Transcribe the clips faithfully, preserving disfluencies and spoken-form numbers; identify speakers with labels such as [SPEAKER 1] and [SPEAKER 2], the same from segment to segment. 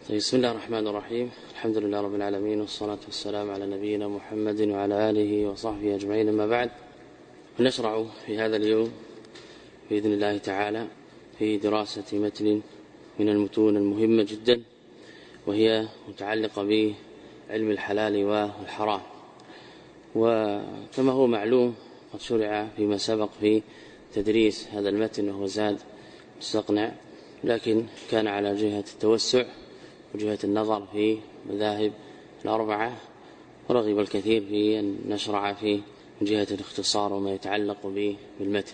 [SPEAKER 1] طيب بسم الله الرحمن الرحيم. الحمد لله رب العالمين، والصلاة والسلام على نبينا محمد وعلى آله وصحبه أجمعين. أما بعد، نشرع في هذا اليوم بإذن الله تعالى في دراسة متن من المتون المهمة جدا، وهي متعلقة بعلم الحلال والحرام. وكما هو معلوم قد شرع فيما سبق في تدريس هذا المتن وهو زاد مستقنع، لكن كان على جهة التوسع وجهة النظر في مذاهب الأربعة، ورغب الكثير في أن نشرع في جهة الاختصار وما يتعلق به بالمتن.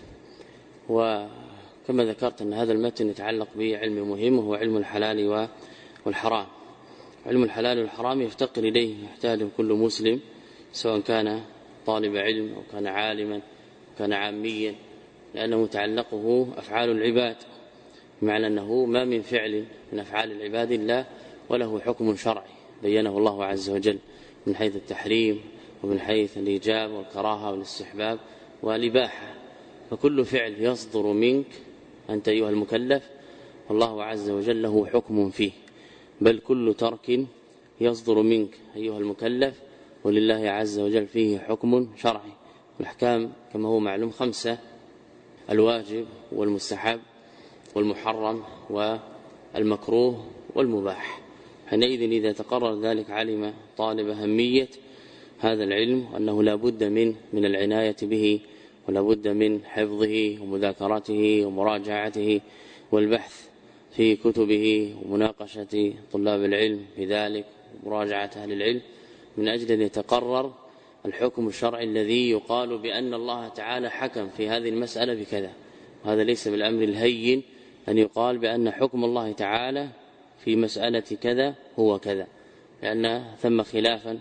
[SPEAKER 1] وكما ذكرت أن هذا المتن يتعلق بعلم مهم وهو علم الحلال والحرام. علم الحلال والحرام يفتقر إليه، يحتاج كل مسلم سواء كان طالب علم أو كان عالما أو كان عاميا، لأنه متعلقه أفعال العباد، بمعنى أنه ما من فعل من أفعال العباد إلا وله حكم شرعي بينه الله عز وجل، من حيث التحريم ومن حيث الإيجاب والكراهة والاستحباب والإباحة. فكل فعل يصدر منك أنت أيها المكلف والله عز وجل له حكم فيه، بل كل ترك يصدر منك أيها المكلف ولله عز وجل فيه حكم شرعي. الأحكام كما هو معلوم خمسة: الواجب والمستحب والمحرم والمكروه والمباح. حينئذ إذا تقرر ذلك علم طالب أهمية هذا العلم، وأنه لا بد من من العناية به، ولا بد من حفظه ومذاكرته ومراجعته والبحث في كتبه ومناقشة طلاب العلم في ذلك ومراجعة أهل العلم، من أجل أن يتقرر الحكم الشرعي الذي يقال بأن الله تعالى حكم في هذه المسألة بكذا. وهذا ليس بالأمر الهين أن يقال بأن حكم الله تعالى في مسألة كذا هو كذا، لأن ثم خلافا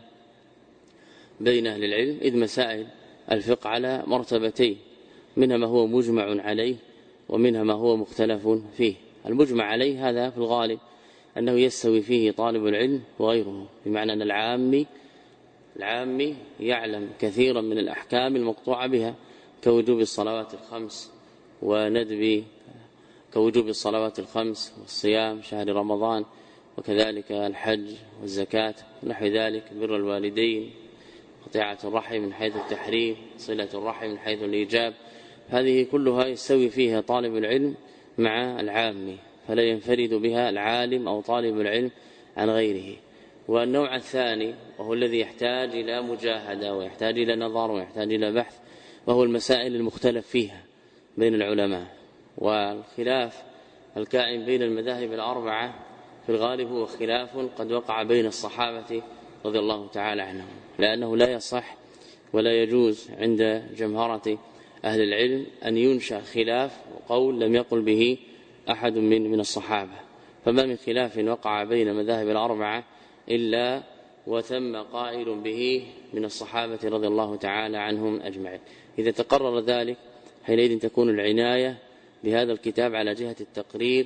[SPEAKER 1] بين أهل العلم، إذ مسائل الفقه على مرتبتين، منها ما هو مجمع عليه ومنها ما هو مختلف فيه. المجمع عليه هذا في الغالب أنه يستوي فيه طالب العلم وغيره، بمعنى أن العامي العامي يعلم كثيرا من الأحكام المقطوعة بها، كوجوب الصلوات الخمس وندب كوجوب الصلوات الخمس والصيام شهر رمضان، وكذلك الحج والزكاة ونحو ذلك، بر الوالدين، قطيعة الرحم من حيث التحريم، صلة الرحم من حيث الإيجاب. هذه كلها يستوي فيها طالب العلم مع العامي، فلا ينفرد بها العالم أو طالب العلم عن غيره. والنوع الثاني وهو الذي يحتاج إلى مجاهدة ويحتاج إلى نظر ويحتاج إلى بحث، وهو المسائل المختلف فيها بين العلماء. والخلاف الكائن بين المذاهب الأربعة في الغالب هو خلاف قد وقع بين الصحابة رضي الله تعالى عنهم، لأنه لا يصح ولا يجوز عند جمهرة أهل العلم أن ينشأ خلاف وقول لم يقل به أحد من من الصحابة. فما من خلاف وقع بين مذاهب الأربعة إلا وثم قائل به من الصحابة رضي الله تعالى عنهم أجمعين. إذا تقرر ذلك حينئذ تكون العناية بهذا الكتاب على جهة التقرير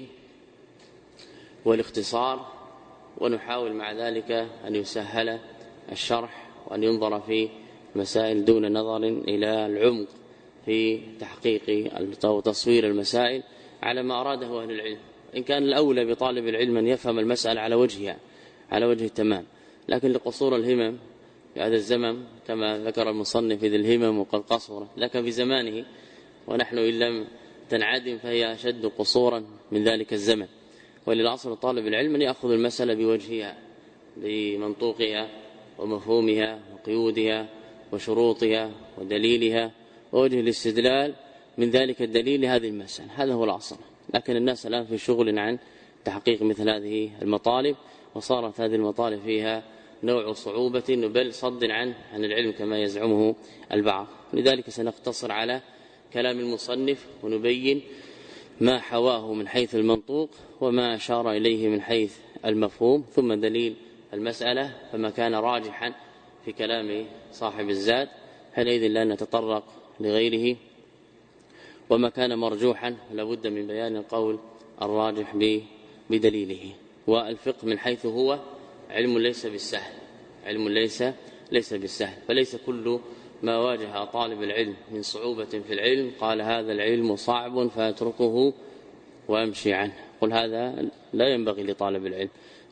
[SPEAKER 1] والاختصار، ونحاول مع ذلك أن يسهل الشرح وأن ينظر في المسائل دون نظر إلى العمق في تحقيق أو تصوير المسائل على ما أراده أهل العلم. إن كان الأولى بطالب العلم أن يفهم المسألة على وجهها على وجه التمام، لكن لقصور الهمم في هذا الزمن كما ذكر المصنف ذي الهمم وقد قصر لك في زمانه، ونحن إن لم تنعدم فهي أشد قصورا من ذلك الزمن. وللأصل طالب العلم أن يأخذ المسألة بوجهها بمنطوقها ومفهومها وقيودها وشروطها ودليلها ووجه الاستدلال من ذلك الدليل لهذه المسألة. هذا هو الأصل. لكن الناس الآن في شغل عن تحقيق مثل هذه المطالب، وصارت هذه المطالب فيها نوع صعوبة بل صد عن عن العلم كما يزعمه البعض. لذلك سنقتصر على كلام المصنف ونبين ما حواه من حيث المنطوق وما أشار إليه من حيث المفهوم، ثم دليل المسألة فما كان راجحا في كلام صاحب الزاد حينئذ لا نتطرق لغيره، وما كان مرجوحا لابد من بيان القول الراجح بدليله. والفقه من حيث هو علم ليس بالسهل، علم ليس ليس بالسهل، فليس كل ما واجه طالب العلم من صعوبة في العلم قال هذا العلم صعب فاتركه وامشي عنه. قل هذا لا ينبغي لطالب العلم،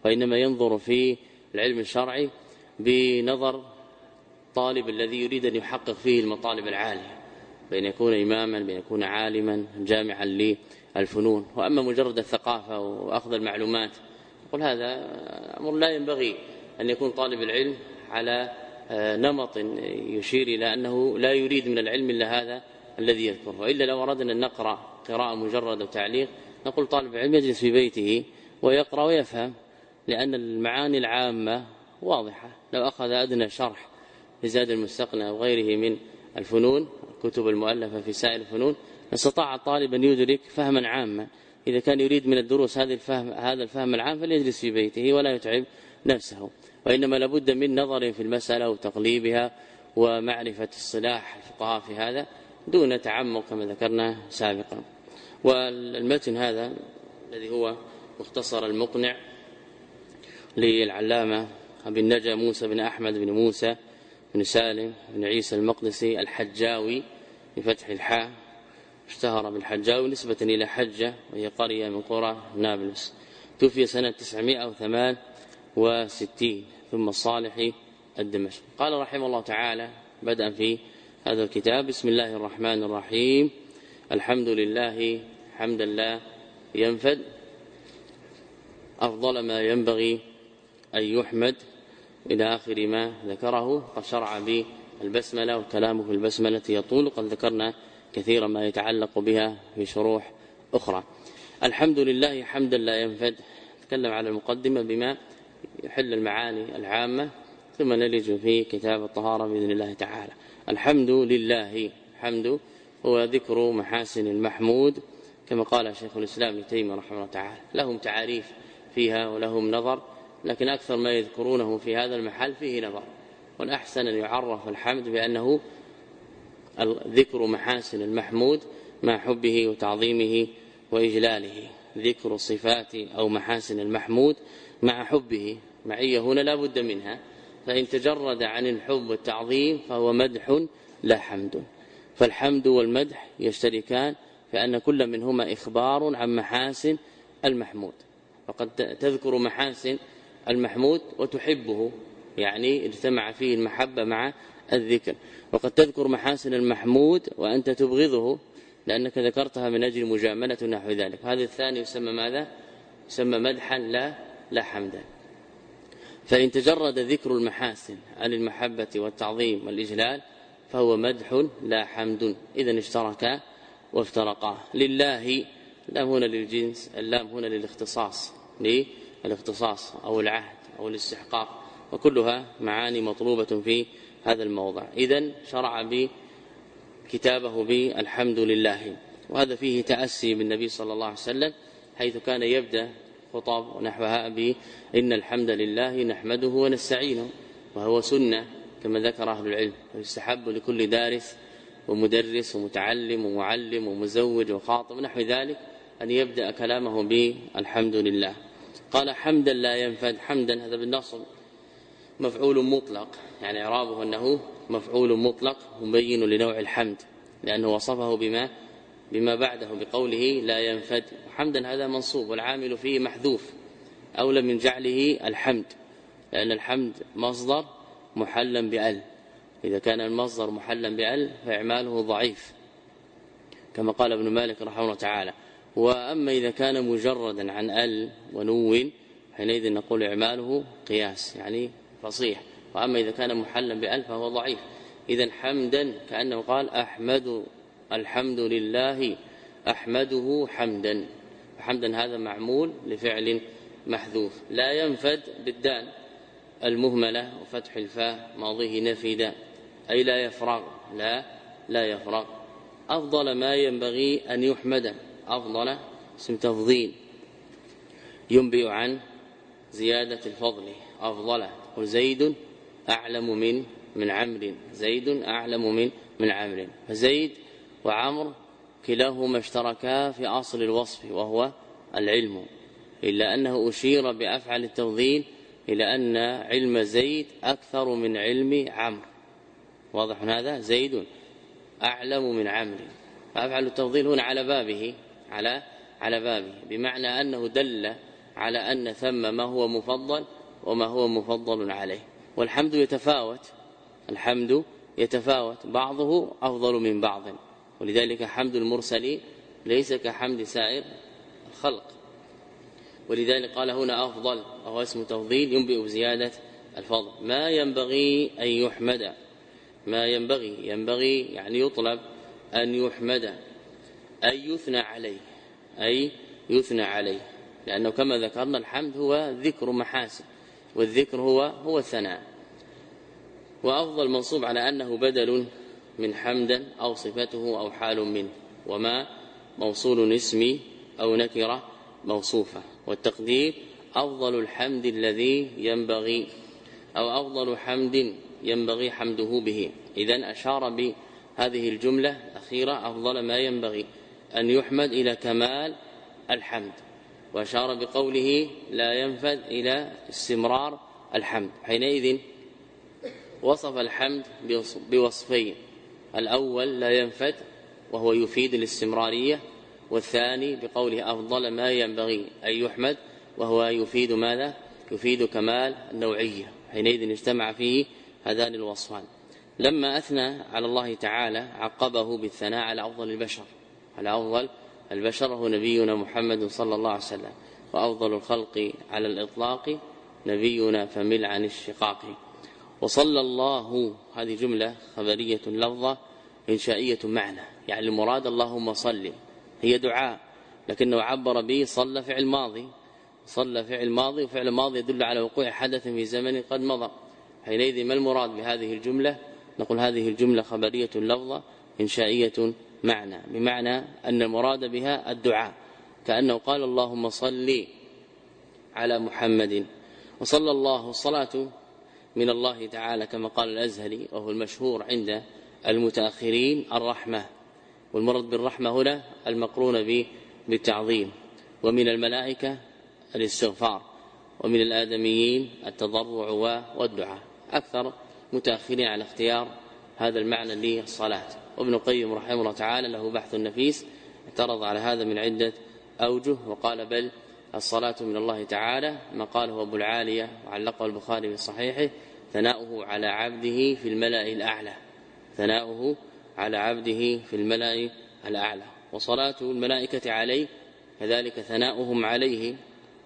[SPEAKER 1] وإنما ينظر في العلم الشرعي بنظر طالب الذي يريد أن يحقق فيه المطالب العالية، بأن يكون إماما، بأن يكون عالما جامعا للفنون. وأما مجرد الثقافة وأخذ المعلومات، يقول هذا أمر لا ينبغي أن يكون طالب العلم على نمط يشير إلى أنه لا يريد من العلم إلا هذا الذي يذكره. وإلا لو أردنا أن نقرأ قراءة مجرد وتعليق نقول طالب العلم يجلس في بيته ويقرأ ويفهم، لأن المعاني العامة واضحة. لو أخذ أدنى شرح لزاد المستقنى وغيره من الفنون، الكتب المؤلفة في سائر الفنون، استطاع الطالب أن يدرك فهما عاما. إذا كان يريد من الدروس هذا الفهم هذا الفهم العام فليجلس في بيته ولا يتعب نفسه. وإنما لابد من نظر في المسألة وتقليبها ومعرفة الصلاح الفقهاء في هذا دون تعمق كما ذكرنا سابقا. والمتن هذا الذي هو مختصر المقنع للعلامة أبي النجا موسى بن أحمد بن موسى بن سالم بن عيسى المقدسي الحجاوي بفتح الحاء، اشتهر بالحجاوي نسبة إلى حجة وهي قرية من قرى نابلس. توفي سنة تسعمائة وثمان وستين ثم الصالحي الدمشقي. قال رحمه الله تعالى بدءا في هذا الكتاب: بسم الله الرحمن الرحيم، الحمد لله حمدا لا ينفد، أفضل ما ينبغي أن يحمد، إلى آخر ما ذكره. قد شرع بالبسملة، والكلام في البسملة يطول، قد ذكرنا كثيرا ما يتعلق بها في شروح أخرى. الحمد لله حمدا لا ينفد، تكلم على المقدمة بما يحل المعاني العامة، ثم نلج في كتاب الطهارة بإذن الله تعالى. الحمد لله، حمد هو ذكر محاسن المحمود، كما قال شيخ الإسلام ابن تيمية رحمه الله تعالى. لهم تعاريف فيها ولهم نظر، لكن أكثر ما يذكرونه في هذا المحل فيه نظر. والأحسن أن يعرف الحمد بأنه ذكر محاسن المحمود مع حبه وتعظيمه وإجلاله. ذكر صفات أو محاسن المحمود مع حبه، معية هنا لا بد منها، فإن تجرد عن الحب والتعظيم فهو مدح لا حمد. فالحمد والمدح يشتركان فأن كل منهما إخبار عن محاسن المحمود. وقد تذكر محاسن المحمود وتحبه، يعني اجتمع فيه المحبة مع الذكر. وقد تذكر محاسن المحمود وأنت تبغضه لأنك ذكرتها من أجل مجاملة نحو ذلك. هذا الثاني يسمى ماذا؟ يسمى مدحا لا لا حمدا. فإن تجرد ذكر المحاسن عن المحبة والتعظيم والإجلال فهو مدح لا حمد. إذن اشتركا وافترقا. لله، اللام هنا للجنس، اللام هنا للاختصاص، للاختصاص أو العهد أو الاستحقاق، وكلها معاني مطلوبة في هذا الموضع. إذن شرع بكتابه بالحمد لله، وهذا فيه تأسي بالنبي صلى الله عليه وسلم، حيث كان يبدأ خطاب ونحوها بإن الحمد لله نحمده ونستعينه، وهو سنة كما ذكر أهل العلم، ويستحب لكل دارس ومدرس ومتعلم ومعلم ومزوج وخاطب نحو ذلك أن يبدأ كلامه بالحمد لله. قال حمدا لا ينفد. حمدا هذا بالنصب مفعول مطلق، يعني إعرابه أنه مفعول مطلق مبين لنوع الحمد، لأنه وصفه بما بما بعده بقوله لا ينفد. حمدا هذا منصوب والعامل فيه محذوف، أولى من جعله الحمد، لأن الحمد مصدر محلا بأل، إذا كان المصدر محلا بأل فإعماله ضعيف كما قال ابن مالك رحمه الله تعالى. وأما إذا كان مجردا عن أل ونو حينئذ نقول إعماله قياس يعني فصيح، وأما إذا كان محلا بأل فهو ضعيف. إذن حمدا كأنه قال أحمد الحمد لله أحمده حمدا، حمدا هذا معمول لفعل محذوف. لا ينفد بالدال المهملة وفتح الفاء ماضيه نفد، أي لا يفرغ، لا لا يفرغ. أفضل ما ينبغي أن يحمد، أفضل اسم تفضيل ينبئ عن زيادة الفضل. أفضل وزيد أعلم من من عمرو، زيد أعلم من من عمرو. فزيد وعمر كلاهما اشتركا في أصل الوصف وهو العلم، إلا أنه أشير بأفعل التفضيل إلى أن علم زيد أكثر من علم عمرو. واضح هذا؟ زيد أعلم من عمرو، فأفعل التفضيل هنا على بابه على على بابه، بمعنى أنه دل على أن ثم ما هو مفضل وما هو مفضل عليه. والحمد يتفاوت، الحمد يتفاوت، بعضه أفضل من بعض، ولذلك حمد المرسلين ليس كحمد سائر الخلق. ولذلك قال هنا أفضل وهو اسم تفضيل ينبئ بزيادة الفضل. ما ينبغي أن يحمد، ما ينبغي ينبغي يعني يطلب أن يحمد، أي يثنى عليه، أي يثنى عليه، لأنه كما ذكرنا الحمد هو ذكر محاسن، والذكر هو هو الثناء. وأفضل منصوب على أنه بدل من حمدا أو صفته أو حال منه، وما موصول اسمي أو نكرة موصوفة. والتقدير أفضل الحمد الذي ينبغي، أو أفضل حمد ينبغي حمده به. إذن أشار بهذه الجملة الأخيرة أفضل ما ينبغي أن يحمد إلى كمال الحمد، وأشار بقوله لا ينفذ إلى استمرار الحمد. حينئذ وصف الحمد بوصفين، الأول لا ينفذ وهو يفيد الاستمرارية، والثاني بقوله أفضل ما ينبغي أن يحمد وهو يفيد ماذا؟ يفيد كمال النوعية. حينئذ اجتمع فيه هذان الوصفان. لما أثنى على الله تعالى عقبه بالثناء على أفضل البشر، على أفضل البشر هو نبينا محمد صلى الله عليه وسلم، وأفضل الخلق على الإطلاق نبينا فمل عن الشقاق. وصلى الله هذه جملة خبرية لفظة إنشائية معنى، يعني المراد اللهم صل، هي دعاء لكنه عبر به صلى فعل ماضي، صلى فعل ماضي، وفعل ماضي يدل على وقوع حدث في زمن قد مضى. حينئذ ما المراد بهذه الجملة؟ نقول هذه الجملة خبرية لفظة إنشائية معنى، بمعنى أن المراد بها الدعاء، كأنه قال اللهم صل على محمد. وصلى الله الصلاة من الله تعالى كما قال الأزهري وهو المشهور عند المتأخرين الرحمة، والمراد بالرحمة هنا المقرون بالتعظيم، ومن الملائكة الاستغفار، ومن الآدميين التضرع والدعاء. أكثر متأخرين على اختيار هذا المعنى للصلاة، وابن القيم رحمه الله تعالى له بحث نفيس اعترض على هذا من عدة أوجه، وقال بل الصلاة من الله تعالى ما قاله أبو العالية وعلقه البخاري في صحيحه ثناؤه على عبده في الملأ الأعلى، ثناؤه على عبده في الملأ الأعلى. وصلاة الملائكة عليه كذلك ثناؤهم عليه،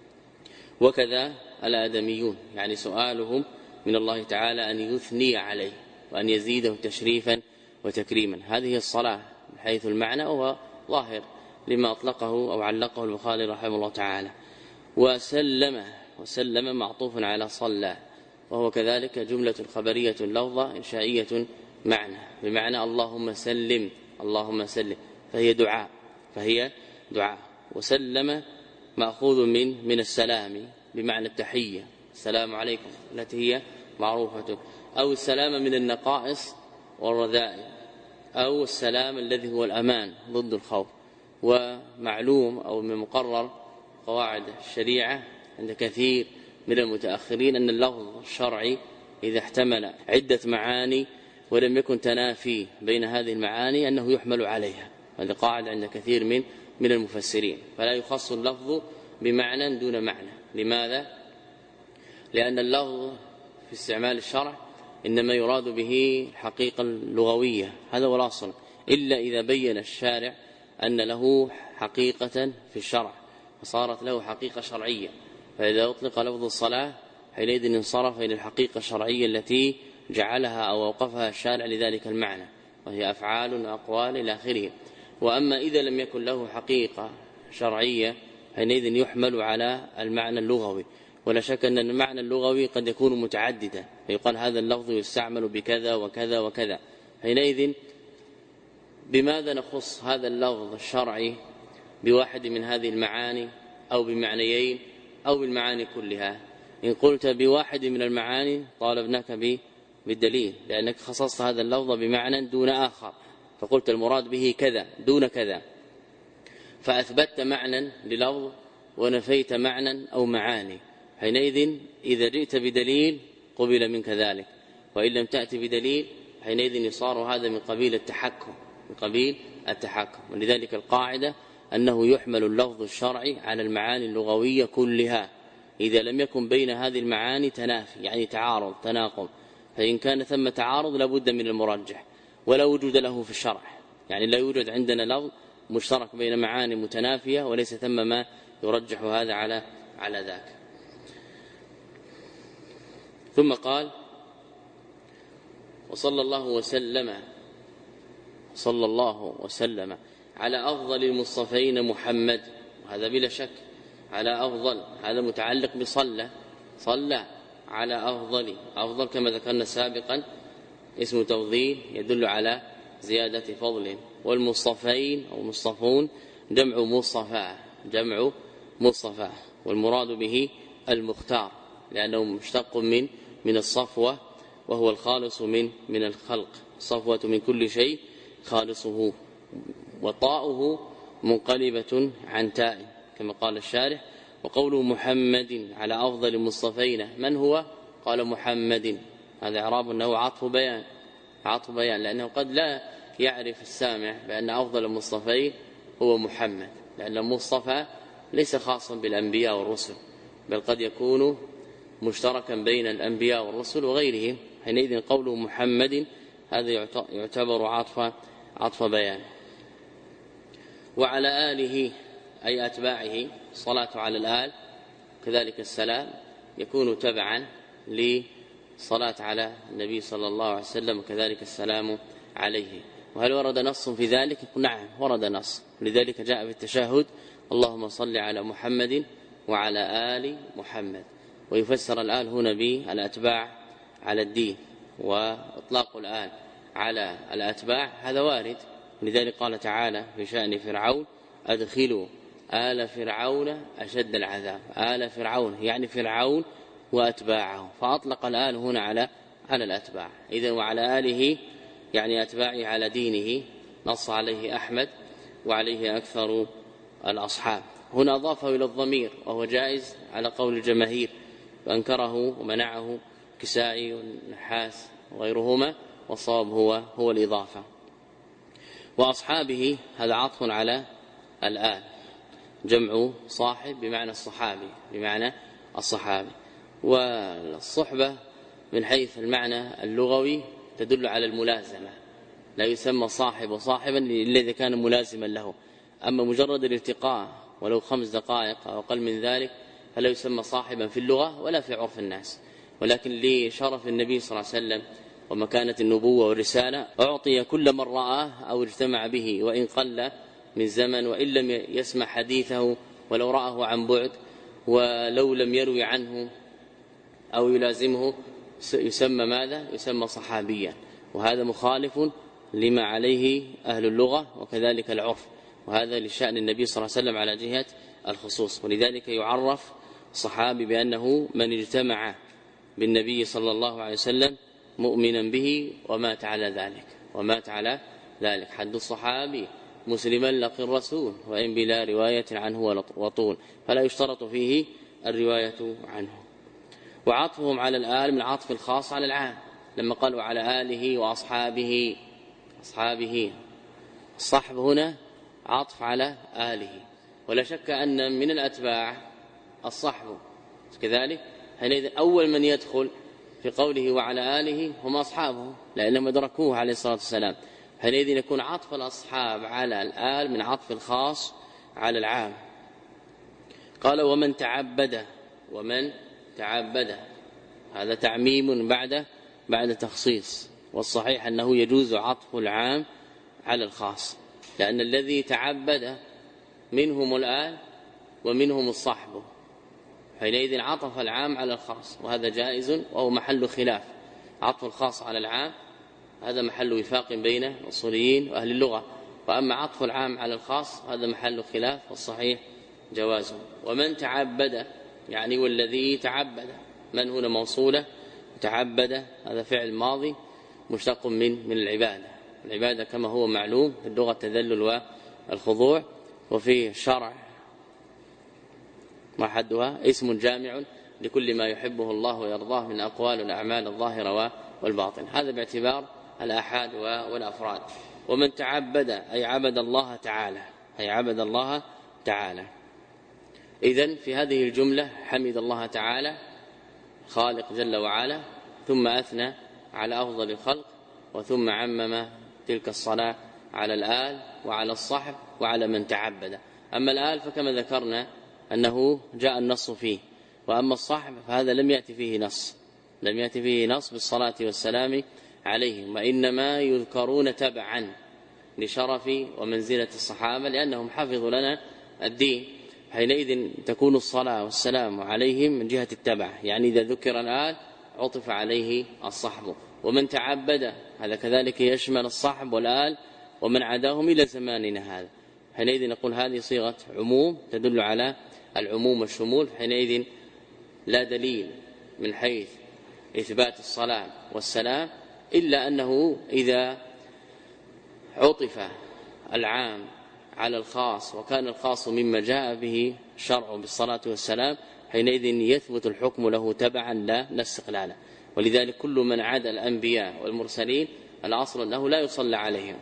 [SPEAKER 1] وكذا الآدميون، يعني سؤالهم من الله تعالى أن يثني عليه وأن يزيده تشريفا وتكريما. هذه الصلاة من حيث المعنى وهو ظاهر لما أطلقه أو علقه البخاري رحمه الله تعالى. وسلم، وسلم معطوف على صلى، وهو كذلك جملة خبرية لفظة إنشائية معنى، بمعنى اللهم سلم، اللهم سلم، فهي دعاء، فهي دعاء. وسلم مأخوذ من من السلام بمعنى التحية، السلام عليكم التي هي معروفة، أو السلام من النقائص والرذائل، أو السلام الذي هو الأمان ضد الخوف. ومعلوم أو من مقرر قواعد الشريعة عند كثير من المتأخرين أن اللفظ الشرعي إذا احتمل عدة معاني ولم يكن تنافي بين هذه المعاني أنه يحمل عليها، هذا قاعد عند كثير من من المفسرين، فلا يخص اللفظ بمعنى دون معنى. لماذا؟ لأن اللفظ في استعمال الشرع إنما يراد به الحقيقة اللغوية، هذا هو الأصل، إلا إذا بين الشارع أن له حقيقة في الشرع فصارت له حقيقة شرعية، فإذا أطلق لفظ الصلاة حينئذ انصرف إلى الحقيقة الشرعية التي جعلها أو أوقفها الشارع لذلك المعنى، وهي أفعال وأقوال إلى آخره. وأما إذا لم يكن له حقيقة شرعية حينئذ يحمل على المعنى اللغوي، ولا شك أن المعنى اللغوي قد يكون متعددا، فيقال هذا اللفظ يستعمل بكذا وكذا وكذا. حينئذ بماذا نخص هذا اللفظ الشرعي بواحد من هذه المعاني أو بمعنيين أو بالمعاني كلها؟ إن قلت بواحد من المعاني طالبناك بالدليل، لأنك خصصت هذا اللفظ بمعنى دون آخر، فقلت المراد به كذا دون كذا، فأثبتت معنى للفظ ونفيت معنى أو معاني. حينئذ إذا جئت بدليل قبل منك ذلك، وإن لم تأتي بدليل حينئذ يصار هذا من قبيل التحكم، من قبيل التحكم. ولذلك القاعدة أنه يحمل اللفظ الشرعي على المعاني اللغوية كلها إذا لم يكن بين هذه المعاني تنافي يعني تعارض تناقض، فإن كان ثم تعارض لابد من المرجح ولا وجود له في الشرع، يعني لا يوجد عندنا لفظ مشترك بين معاني متنافية وليس ثم ما يرجح هذا على على ذاك. ثم قال وصلى الله وسلم صلى الله وسلم على أفضل المصطفين محمد، وهذا بلا شك على أفضل، هذا متعلق بصلى، صلى على أفضل، أفضل كما ذكرنا سابقا اسم تفضيل يدل على زيادة فضل، والمصطفين أو مصطفون جمع مصطفى، جمع مصطفى، والمراد به المختار لأنه مشتق من من الصفوة وهو الخالص من من الخلق، الصفوة من كل شيء خالصه، وطاؤه منقلبة عن تاء كما قال الشارح. وقوله محمد على أفضل المصطفين من هو؟ قال محمد، هذا إعراب أنه عطف بيان، عطف بيان لأنه قد لا يعرف السامع بأن أفضل المصطفين هو محمد، لأن المصطفى ليس خاصا بالأنبياء والرسل بل قد يكون مشتركا بين الأنبياء والرسل وغيرهم، حينئذ قوله محمد هذا يعتبر عطف عطف بيان. وعلى آله أي أتباعه، الصلاة على الآل كذلك السلام يكون تبعا للصلاة على النبي صلى الله عليه وسلم وكذلك السلام عليه. وهل ورد نص في ذلك؟ نعم ورد نص، لذلك جاء في التشهد اللهم صل على محمد وعلى آل محمد، ويفسر الآل هنا بالأتباع على الدين، وإطلاق الآل على الأتباع هذا وارد، لذلك قال تعالى في شأن فرعون أدخلوا آل فرعون أشد العذاب، آل فرعون يعني فرعون وأتباعه، فأطلق الآل هنا على على الأتباع. إذن وعلى آله يعني أتباعه على دينه، نص عليه أحمد وعليه أكثر الأصحاب. هنا أضافه إلى الضمير وهو جائز على قول الجماهير، فأنكره ومنعه كسائي والنحاس وغيرهما، والصواب هو هو الإضافة. وأصحابه هذا عطف على الآل، جمع صاحب بمعنى الصحابي، بمعنى الصحابي. والصحبة من حيث المعنى اللغوي تدل على الملازمة، لا يسمى صاحب وصاحبا إلا إذا كان ملازما له، أما مجرد الالتقاء ولو خمس دقائق أو أقل من ذلك فلا يسمى صاحبا في اللغة ولا في عرف الناس. ولكن لشرف النبي صلى الله عليه وسلم ومكانة النبوة والرسالة أعطي كل من رآه أو اجتمع به وإن قل من زمن، وإن لم يسمع حديثه ولو رآه عن بعد، ولو لم يروي عنه أو يلازمه يسمى ماذا؟ يسمى صحابيا. وهذا مخالف لما عليه أهل اللغة وكذلك العرف، وهذا لشأن النبي صلى الله عليه وسلم على جهة الخصوص. ولذلك يعرف صحابي بأنه من اجتمع بالنبي صلى الله عليه وسلم مؤمنا به ومات على ذلك، ومات على ذلك. حد الصحابي مسلما لقي الرسول وإن بلا رواية عنه وطول، فلا يشترط فيه الرواية عنه. وعطفهم على الآل من عطف الخاص على العام، لما قالوا على آله وأصحابه، أصحابه الصحب هنا عطف على آله، ولا شك أن من الأتباع الصحب كذلك، حينئذ أول من يدخل في قوله وعلى آله هم أصحابه لأنهم أدركوه عليه الصلاة والسلام، حينئذ يكون عطف الأصحاب على الآل من عطف الخاص على العام. قال ومن تعبد، ومن تعبد هذا تعميم بعد بعد تخصيص، والصحيح أنه يجوز عطف العام على الخاص، لأن الذي تعبد منهم الآل ومنهم الصحب، حينئذ عطف العام على الخاص، وهذا جائز وهو محل خلاف. عطف الخاص على العام هذا محل وفاق بين الأصوليين وأهل اللغة، وأما عطف العام على الخاص هذا محل خلاف، والصحيح جوازه. ومن تعبد يعني والذي تعبد، من هنا موصولة، تعبد هذا فعل ماضي مشتق من من العبادة، العبادة كما هو معلوم في اللغة التذلل والخضوع، وفي الشرع ما حدها اسم جامع لكل ما يحبه الله ويرضاه من أقوال والأعمال الظاهرة والباطن، هذا باعتبار الآحاد والأفراد. ومن تعبد أي عبد الله تعالى، أي عبد الله تعالى. إذن في هذه الجملة حمد الله تعالى خالق جل وعلا، ثم أثنى على أفضل الخلق، وثم عمم تلك الصلاة على الآل وعلى الصحب وعلى من تعبد. أما الآل فكما ذكرنا أنه جاء النص فيه، وأما الصحب فهذا لم يأتي فيه نص لم يأتي فيه نص بالصلاة والسلام عليهم، وإنما يذكرون تبعا لشرف ومنزلة الصحابة لأنهم حفظوا لنا الدين. حينئذ تكون الصلاة والسلام عليهم من جهة التبع، يعني إذا ذكر الآل عطف عليه الصحب، ومن تعبد هذا كذلك يشمل الصحب والآل ومن عداهم إلى زماننا هذا. حينئذ نقول هذه صيغة عموم تدل على العموم والشمول. حينئذ لا دليل من حيث إثبات الصلاة والسلام إلا أنه إذا عطف العام على الخاص وكان الخاص مما جاء به الشرع بالصلاة والسلام، حينئذ يثبت الحكم له تبعا لا استقلالا. ولذلك كل من عدا الأنبياء والمرسلين الأصل أنه لا يصلى عليهم،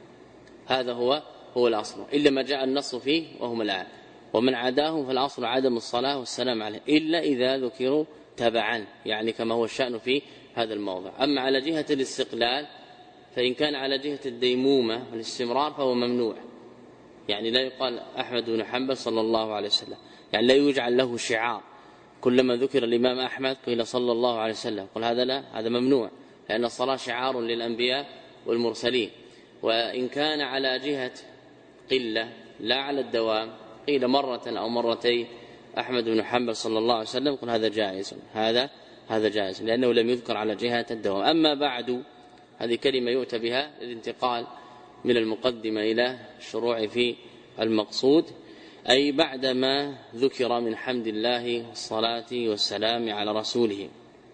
[SPEAKER 1] هذا هو هو الأصل، إلا ما جاء النص فيه وهم الآن. ومن عداهم فالأصل عدم الصلاة والسلام عليه إلا إذا ذكروا تبعا، يعني كما هو الشأن في هذا الموضع. أما على جهة الاستقلال فإن كان على جهة الديمومة والاستمرار فهو ممنوع، يعني لا يقال أحمد بن حنبل صلى الله عليه وسلم، يعني لا يجعل له شعار كلما ذكر الإمام أحمد قيل صلى الله عليه وسلم، قل هذا لا، هذا ممنوع، لأن الصلاة شعار للأنبياء والمرسلين. وإن كان على جهة قلة لا على الدوام قيل مرة أو مرتين أحمد بن حنبل صلى الله عليه وسلم، قل هذا جائز، هذا هذا جائز لأنه لم يذكر على جهة الدوام. أما بعد هذه كلمة يؤتى بها للانتقال من المقدمة إلى الشروع في المقصود، أي بعدما ذكر من حمد الله والصلاة والسلام على رسوله.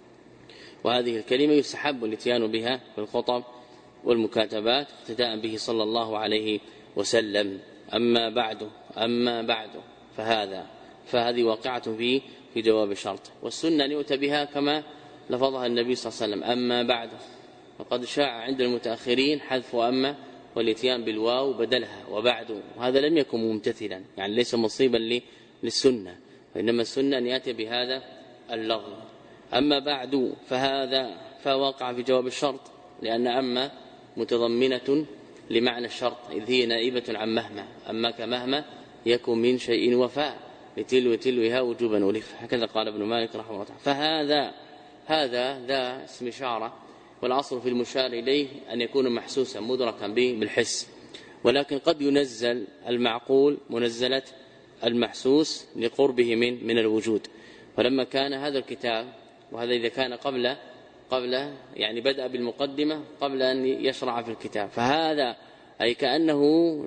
[SPEAKER 1] وهذه الكلمة يستحب الاتيان بها في الخطب والمكاتبات اقتداء به صلى الله عليه وسلم. أما بعد أما بعد فهذا فهذه واقعة في في جواب الشرط، والسنة أن يؤتى بها كما لفظها النبي صلى الله عليه وسلم أما بعد. وقد شاع عند المتأخرين حذف أما والاتيان بالواو بدلها وبعد، وهذا لم يكن ممتثلا، يعني ليس مصيبا للسنة، وإنما السنة أن يأتي بهذا اللفظ. أما بعد فهذا فواقع في جواب الشرط، لأن أما متضمنة لمعنى الشرط إذ هي نائبة عن مهما، أما كمهما يكن من شيء وفاء لتلو تلوها وجوبا ولف، هكذا قال ابن مالك رحمه الله تعالى. فهذا هذا ذا اسم إشارة، والأصل في المشار إليه أن يكون محسوسا مدركا به بالحس، ولكن قد ينزل المعقول منزلة المحسوس لقربه من من الوجود. فلما كان هذا الكتاب، وهذا إذا كان قبل قبل يعني بدأ بالمقدمة قبل أن يشرع في الكتاب، فهذا أي كأنه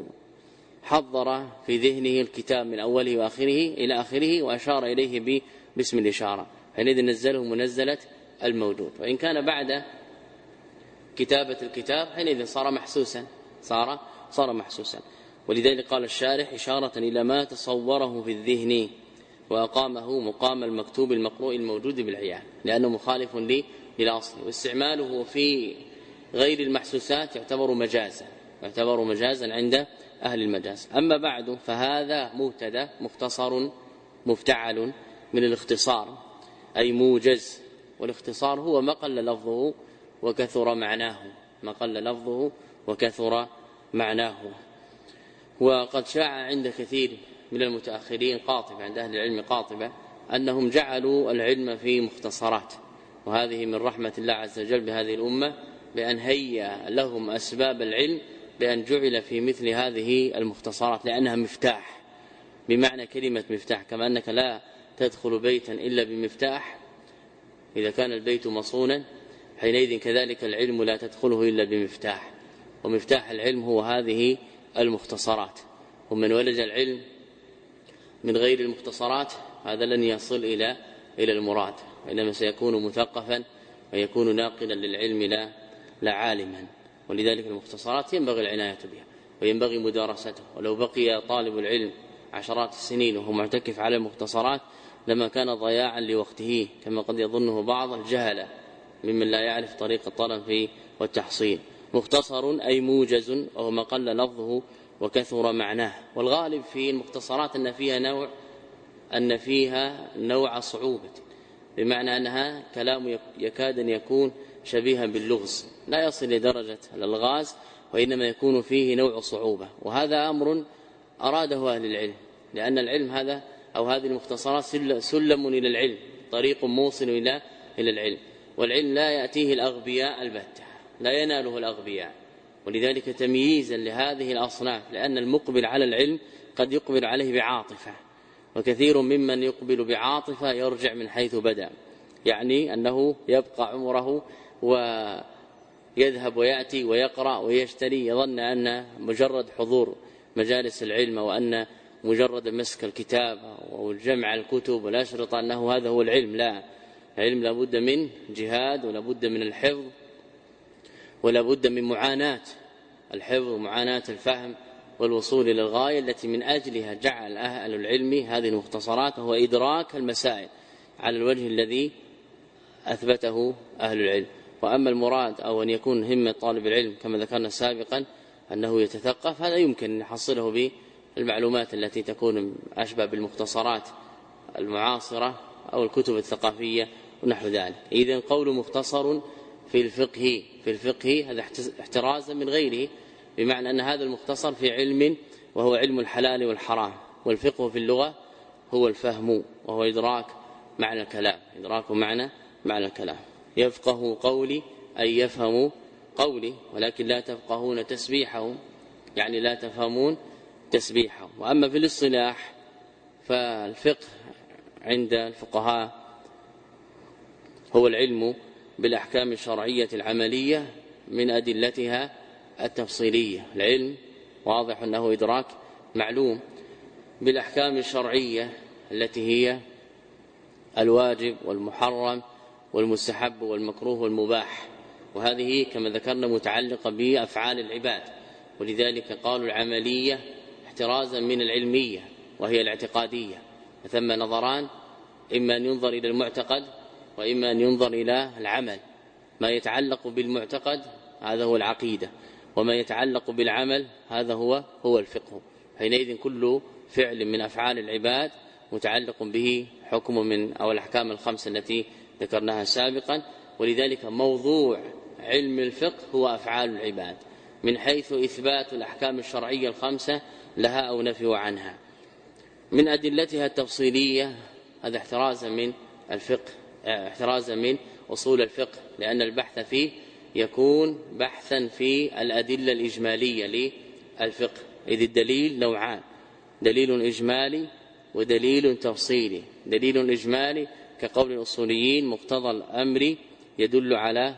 [SPEAKER 1] حضر في ذهنه الكتاب من أوله وآخره إلى آخره وأشار إليه باسم الإشارة، حينئذ نزله منزلة الموجود. وإن كان بعد كتابة الكتاب حينئذ صار محسوسا صار صار محسوسا. ولذلك قال الشارح إشارة إلى ما تصوره في الذهن وأقامه مقام المكتوب المقروء الموجود بالعيان، لأنه مخالف لي للأصل. واستعماله في غير المحسوسات يعتبر مجازا يعتبر مجازا عند أهل المجاز. أما بعد فهذا مبتدا مختصر مفتعل من الاختصار أي موجز، والاختصار هو ما قل لفظه وكثر معناه ما قل لفظه وكثر معناه. وقد شاع عند كثير من المتأخرين قاطبة، عند أهل العلم قاطبة، أنهم جعلوا العلم في مختصرات، وهذه من رحمة الله عز وجل بهذه الأمة بأن هيأ لهم أسباب العلم بأن جعل في مثل هذه المختصرات، لأنها مفتاح بمعنى كلمة مفتاح، كما أنك لا تدخل بيتا إلا بمفتاح إذا كان البيت مصونا، حينئذ كذلك العلم لا تدخله إلا بمفتاح، ومفتاح العلم هو هذه المختصرات. ومن ولج العلم من غير المختصرات هذا لن يصل إلى إلى المراد، وإنما سيكون مثقفا ويكون ناقلا للعلم لا لا عالما. ولذلك المختصرات ينبغي العناية بها وينبغي مدارسته. ولو بقي طالب العلم عشرات السنين وهو معتكف على المختصرات لما كان ضياعا لوقته، كما قد يظنه بعض الجهلة ممن لا يعرف طريق الطلب والتحصيل. مختصر أي موجز وهو ما قل لفظه وكثر معناه. والغالب في المختصرات أن فيها نوع أن فيها نوع صعوبة، بمعنى أنها كلام يكاد أن يكون شبيها باللغز، لا يصل لدرجة الألغاز، وإنما يكون فيه نوع صعوبة. وهذا أمر أراده أهل العلم، لأن العلم هذا أو هذه المختصرات سلم إلى العلم، طريق موصل إلى إلى العلم. والعلم لا يأتيه الأغبياء البتة، لا يناله الأغبياء، ولذلك تمييزا لهذه الأصناف، لأن المقبل على العلم قد يقبل عليه بعاطفة، وكثير ممن يقبل بعاطفة يرجع من حيث بدأ، يعني أنه يبقى عمره ويذهب ويأتي ويقرأ ويشتري، يظن أن مجرد حضور مجالس العلم وأن مجرد مسك الكتاب وجمع الكتب والأشرطة أنه هذا هو العلم. لا، العلم لابد من جهاد، ولابد من الحفظ، ولابد من معاناة الحفظ ومعاناة الفهم والوصول إلى الغاية التي من أجلها جعل أهل العلم هذه المختصرات، وهو إدراك المسائل على الوجه الذي أثبته أهل العلم. وأما المراد أو أن يكون همة طالب العلم كما ذكرنا سابقا أنه يتثقف، هذا يمكن أن يحصله بالمعلومات التي تكون أشبه بالمختصرات المعاصرة أو الكتب الثقافية ونحو ذلك. إذن قول مختصر في الفقه في الفقه هذا احترازا من غيره، بمعنى أن هذا المختصر في علم وهو علم الحلال والحرام، والفقه في اللغة هو الفهم وهو إدراك معنى الكلام، إدراك معنى معنى الكلام. يفقه قولي أي يفهم قولي، ولكن لا تفقهون تسبيحهم، يعني لا تفهمون تسبيحهم. وأما في الاصطلاح فالفقه عند الفقهاء هو العلم بالأحكام الشرعية العملية من أدلتها التفصيلية. العلم واضح أنه إدراك معلوم بالأحكام الشرعية التي هي الواجب والمحرم والمستحب والمكروه والمباح، وهذه كما ذكرنا متعلقة بأفعال العباد، ولذلك قالوا العملية احترازا من العلمية وهي الاعتقادية. ثم نظران، إما أن ينظر إلى المعتقد وإما أن ينظر إلى العمل. ما يتعلق بالمعتقد هذا هو العقيدة، وما يتعلق بالعمل هذا هو هو الفقه. حينئذ كل فعل من أفعال العباد متعلق به حكم من أو الأحكام الخمسة التي ذكرناها سابقا. ولذلك موضوع علم الفقه هو أفعال العباد من حيث إثبات الأحكام الشرعية الخمسة لها أو نفي عنها. من أدلتها التفصيلية هذا احترازا من الفقه، احترازا من أصول الفقه، لأن البحث فيه يكون بحثا في الأدلة الإجمالية للفقه، إذ الدليل نوعان، دليل إجمالي ودليل تفصيلي. دليل إجمالي كقول الأصوليين مقتضى الأمر يدل على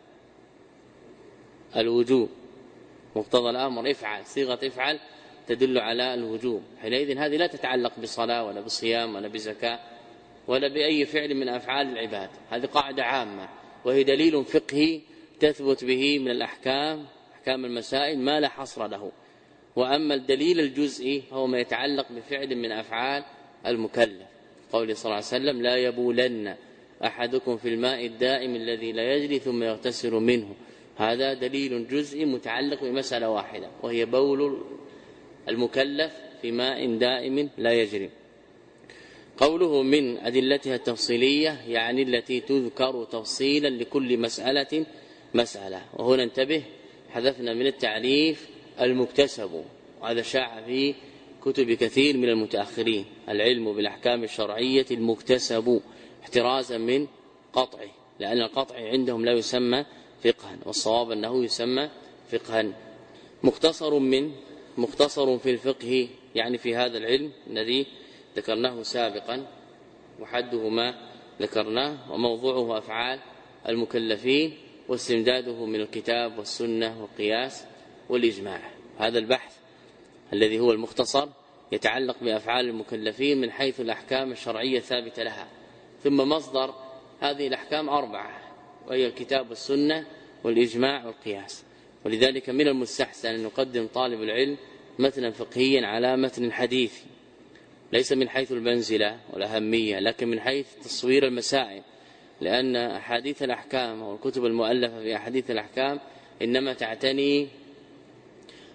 [SPEAKER 1] الوجوب، مقتضى الأمر افعل، صيغة افعل تدل على الوجوب. حينئذ هذه لا تتعلق بالصلاة ولا بالصيام ولا بزكاة ولا بأي فعل من أفعال العباد، هذه قاعدة عامة، وهي دليل فقهي تثبت به من الأحكام أحكام المسائل ما لا حصر له. وأما الدليل الجزئي هو ما يتعلق بفعل من أفعال المكلف، قوله صلى الله عليه وسلم لا يبولن أحدكم في الماء الدائم الذي لا يجري ثم يغتسل منه، هذا دليل جزئي متعلق بمسألة واحدة وهي بول المكلف في ماء دائم لا يجري. قوله من أدلتها التفصيلية يعني التي تذكر تفصيلا لكل مسألة مسألة. وهنا انتبه، حذفنا من التعريف المكتسب، وهذا شاع في كتب كثير من المتأخرين، العلم بالأحكام الشرعية المكتسب احترازا من قطعه، لأن القطع عندهم لا يسمى فقها، والصواب أنه يسمى فقها. مختصر من مختصر في الفقه يعني في هذا العلم الذي ذكرناه سابقا، وحده ما ذكرناه، وموضوعه أفعال المكلفين واستمداده من الكتاب والسنة والقياس والإجماع. هذا البحث الذي هو المختصر يتعلق بأفعال المكلفين من حيث الأحكام الشرعية الثابتة لها. ثم مصدر هذه الأحكام أربعة، وهي الكتاب والسنة والإجماع والقياس. ولذلك من المستحسن أن يقدم طالب العلم متنا فقهيا على متن حديثي، ليس من حيث المنزلة والأهمية، لكن من حيث تصوير المسائل، لأن أحاديث الأحكام والكتب المؤلفة في أحاديث الأحكام إنما تعتني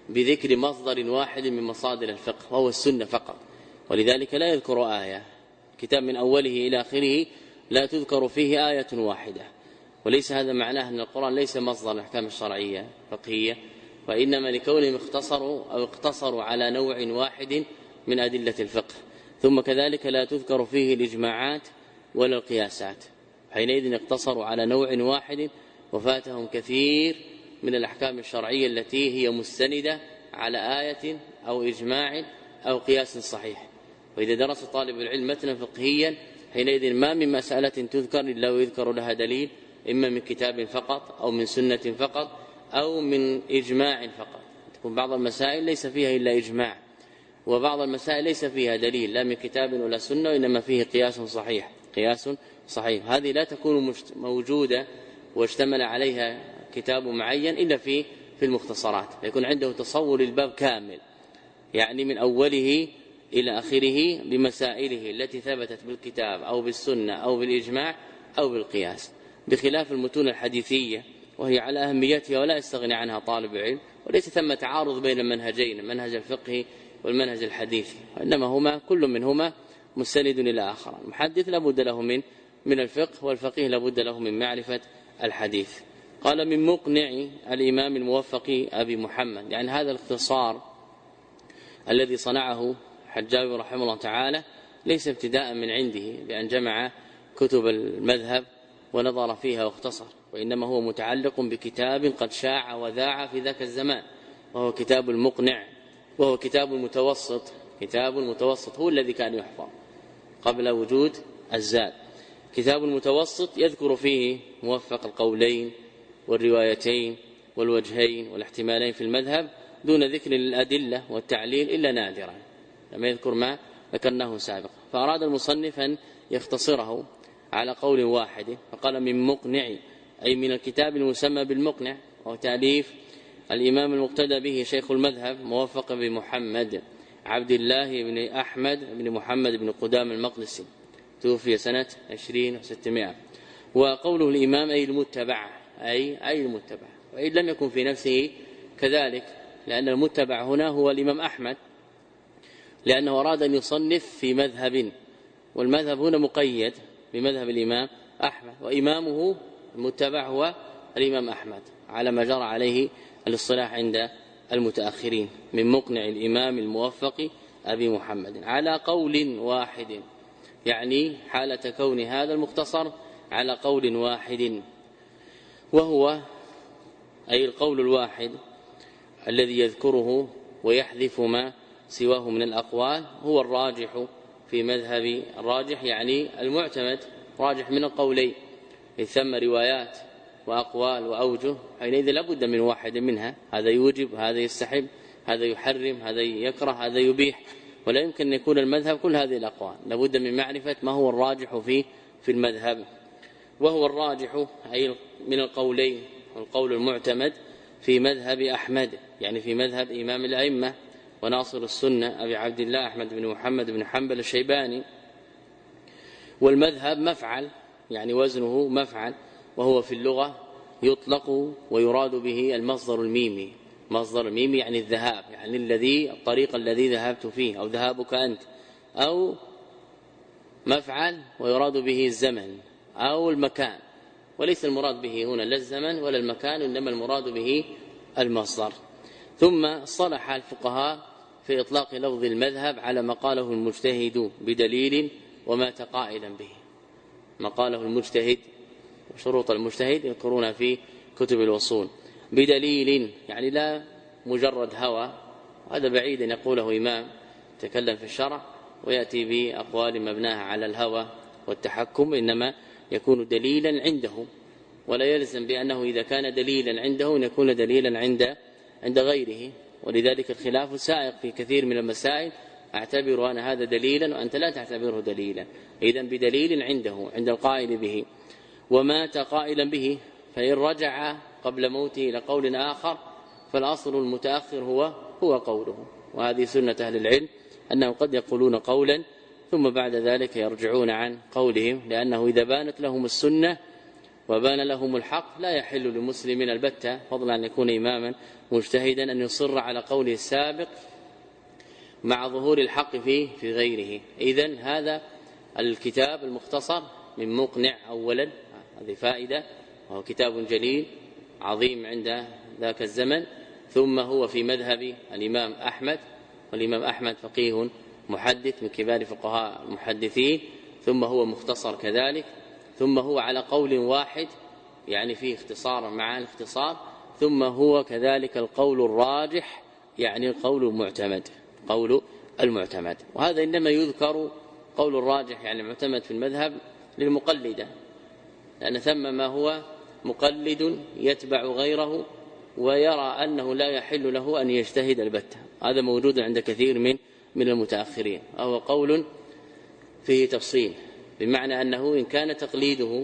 [SPEAKER 1] بذكر مصدر واحد من مصادر الفقه وهو السنة فقط، ولذلك لا يذكر آية. كتاب من أوله إلى آخره لا تذكر فيه آية واحدة، وليس هذا معناه أن القرآن ليس مصدر الأحكام الشرعية الفقهية، وإنما لكونهم اختصروا أو اقتصروا على نوع واحد من أدلة الفقه. ثم كذلك لا تذكر فيه الإجماعات ولا القياسات، حينئذ اقتصروا على نوع واحد وفاتهم كثير من الأحكام الشرعية التي هي مستندة على آية أو إجماع أو قياس صحيح. وإذا درس طالب العلم متنا فقهيا حينئذ ما من مسألة تذكر إلا ويذكر لها دليل، إما من كتاب فقط أو من سنة فقط أو من إجماع فقط. تكون بعض المسائل ليس فيها إلا إجماع، وبعض المسائل ليس فيها دليل لا من كتاب ولا سنة، وإنما فيه قياس صحيح قياس صحيح. هذه لا تكون موجودة واشتمل عليها كتاب معين إلا في في المختصرات، يكون عنده تصور الباب كامل، يعني من أوله إلى آخره بمسائله التي ثبتت بالكتاب أو بالسنة أو بالإجماع أو بالقياس، بخلاف المتون الحديثية وهي على أهميتها ولا يستغني عنها طالب العلم، وليس ثم تعارض بين المنهجين، المنهج الفقهي والمنهج الحديثي، وإنما هما كل منهما مستند إلى آخر. المحدث لابد له من من الفقه، والفقيه لابد له من معرفة الحديث. قال من مقنع الإمام الموفق أبي محمد، يعني هذا الاختصار الذي صنعه حجاوي رحمه الله تعالى ليس ابتداء من عنده بأن جمع كتب المذهب ونظر فيها واختصر، وإنما هو متعلق بكتاب قد شاع وذاع في ذاك الزمان، وهو كتاب المقنع، وهو كتاب المتوسط. كتاب المتوسط هو الذي كان يحفظ قبل وجود الزاد. كتاب المتوسط يذكر فيه موفق القولين والروايتين والوجهين والاحتمالين في المذهب دون ذكر الأدلة والتعليل إلا نادرا، لما يذكر ما ذكرناه سابقا. فأراد المصنف أن يختصره على قول واحد، فقال من مقنع، أي من الكتاب المسمى بالمقنع، وهو تأليف الإمام المقتدى به شيخ المذهب موفق بمحمد عبد الله بن أحمد بن محمد بن قدام المقدسي، توفي سنة عشرين وستمائة. وقوله الإمام أي المتبع، أي أي المتبع، وإن لم يكن في نفسه كذلك، لأن المتبع هنا هو الإمام أحمد، لأنه أراد أن يصنف في مذهب، والمذهب هنا مقيد بمذهب الإمام أحمد، وإمامه المتبع هو الإمام أحمد على ما جرى عليه الاصطلاح عند المتأخرين. من مقنع الإمام الموفق أبي محمد على قول واحد، يعني حالة كون هذا المختصر على قول واحد، وهو أي القول الواحد الذي يذكره ويحذف ما سواه من الأقوال هو الراجح في مذهب. الراجح يعني المعتمد، راجح من القولين، إذ ثم روايات وأقوال وأوجه، حينئذ لابد من واحد منها، هذا يوجب، هذا يستحب، هذا يحرم، هذا يكره، هذا يبيح، ولا يمكن أن يكون المذهب كل هذه الأقوال، لابد من معرفة ما هو الراجح فيه في المذهب. وهو الراجح أي من القولين، القول المعتمد في مذهب أحمد، يعني في مذهب إمام الأئمة وناصر السنة أبي عبد الله أحمد بن محمد بن حنبل الشيباني. والمذهب مفعل، يعني وزنه مفعل، وهو في اللغة يطلق ويراد به المصدر الميمي. مصدر الميمي يعني الذهاب، يعني الذي الطريق الذي ذهبت فيه أو ذهابك أنت، أو مفعل ويراد به الزمن أو المكان، وليس المراد به هنا لا الزمن ولا المكان، إنما المراد به المصدر. ثم صلح الفقهاء في إطلاق لفظ المذهب على ما قاله المجتهد بدليل ومات قائلا به. ما قاله المجتهد وشروط المجتهد يذكرون في كتب الوصول، بدليل يعني لا مجرد هوى، هذا بعيد أن يقوله إمام تكلم في الشرع ويأتي بأقوال مبناها على الهوى والتحكم، إنما يكون دليلا عنده، ولا يلزم بأنه إذا كان دليلا عنده أن يكون دليلا عند عند غيره. ولذلك الخلاف سائق في كثير من المسائل، أعتبر أنا هذا دليلا وأنت لا تعتبره دليلا، إذن بدليل عنده عند القائل به. ومات قائلا به، فإن رجع قبل موته إلى قول آخر فالأصل المتأخر هو هو قوله. وهذه سنة أهل العلم أنهم قد يقولون قولا ثم بعد ذلك يرجعون عن قولهم، لأنه إذا بانت لهم السنة وبان لهم الحق لا يحل لمسلم البتة فضلا أن يكون إماما مجتهدا أن يصر على قوله السابق مع ظهور الحق فيه في غيره. إذن هذا الكتاب المختصر من مقنع أولا، هذه فائدة، وهو كتاب جليل عظيم عند ذاك الزمن، ثم هو في مذهب الإمام أحمد، والإمام أحمد فقيه محدث من كبار فقهاء المحدثين، ثم هو مختصر كذلك، ثم هو على قول واحد يعني فيه اختصار مع الاختصار، ثم هو كذلك القول الراجح يعني القول المعتمد، قول المعتمد. وهذا إنما يذكر قول الراجح يعني المعتمد في المذهب للمقلدة، لأن ثم ما هو مقلد يتبع غيره ويرى أنه لا يحل له أن يجتهد البتة، هذا موجود عند كثير من من المتأخرين. وهو قول فيه تفصيل، بمعنى أنه إن كان تقليده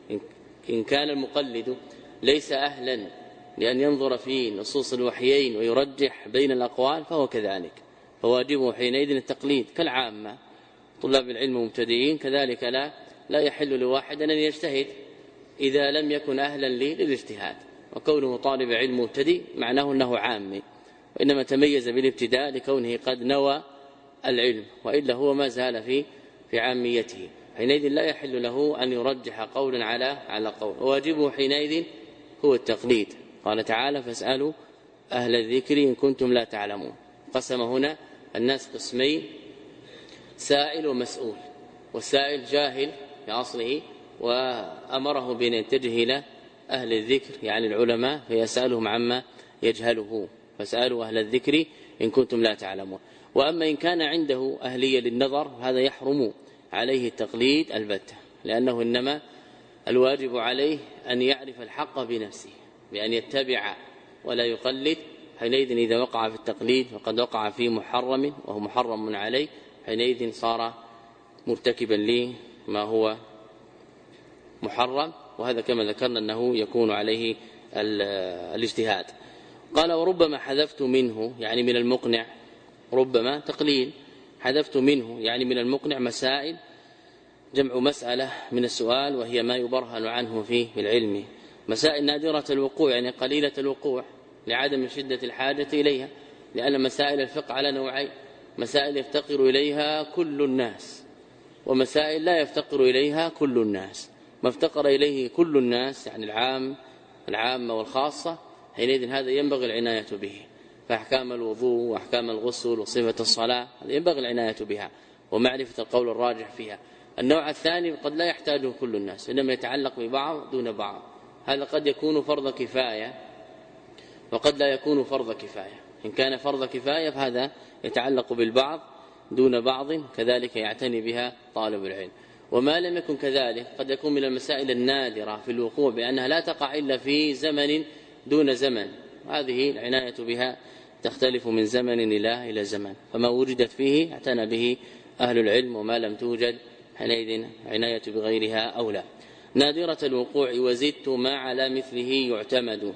[SPEAKER 1] إن كان المقلد ليس أهلا لأن ينظر في نصوص الوحيين ويرجح بين الأقوال فهو كذلك، فواجبه حينئذ التقليد كالعامة طلاب العلم مبتدئين، كذلك لا لا يحل لواحد أن يجتهد إذا لم يكن أهلا للاجتهاد. وكونه طالب علم مبتدئ معناه أنه عامي، وإنما تميز بالابتداء لكونه قد نوى العلم، وإلا هو ما زال في في عاميته، حينئذ لا يحل له أن يرجح قولا على على قول، وواجبه حينئذ هو التقليد. قال تعالى فاسألوا أهل الذكر إن كنتم لا تعلمون. قسم هنا الناس قسمين، سائل ومسؤول، والسائل جاهل في أصله وأمره بأن يتجه إلى أهل الذكر يعني العلماء فيسألهم عما يجهله، فاسألوا أهل الذكر إن كنتم لا تعلمون. وأما إن كان عنده أهلية للنظر هذا يحرم عليه التقليد البتة، لأنه إنما الواجب عليه أن يعرف الحق بنفسه بأن يتبع ولا يقلد، حينئذ إذا وقع في التقليد فقد وقع في محرم وهو محرم عليه، حينئذ صار مرتكبا لي ما هو محرم، وهذا كما ذكرنا أنه يكون عليه الاجتهاد. قال وربما حذفت منه يعني من المقنع، ربما تقليل، حذفت منه يعني من المقنع مسائل، جمع مسألة من السؤال وهي ما يبرهن عنه فيه في العلم، مسائل نادرة الوقوع يعني قليلة الوقوع لعدم شدة الحاجة إليها، لأن مسائل الفقه على نوعين، مسائل يفتقر إليها كل الناس ومسائل لا يفتقر إليها كل الناس. ما افتقر إليه كل الناس يعني العام العامة والخاصة حينئذ هذا ينبغي العناية به، فأحكام الوضوء وأحكام الغسل وصفة الصلاة هذا ينبغي العناية بها ومعرفة القول الراجح فيها. النوع الثاني قد لا يحتاجه كل الناس، إنما يتعلق ببعض دون بعض، هذا قد يكون فرض كفاية وقد لا يكون فرض كفاية. إن كان فرض كفاية فهذا يتعلق بالبعض دون بعض، كذلك يعتني بها طالب العلم. وما لم يكن كذلك قد يكون من المسائل النادرة في الوقوع بأنها لا تقع إلا في زمن دون زمن، هذه العناية بها تختلف من زمن إلى إلى زمن، فما وجدت فيه اعتنى به أهل العلم، وما لم توجد حينئذ عناية بغيرها أولى. نادرة الوقوع وزدت ما على مثله يعتمد،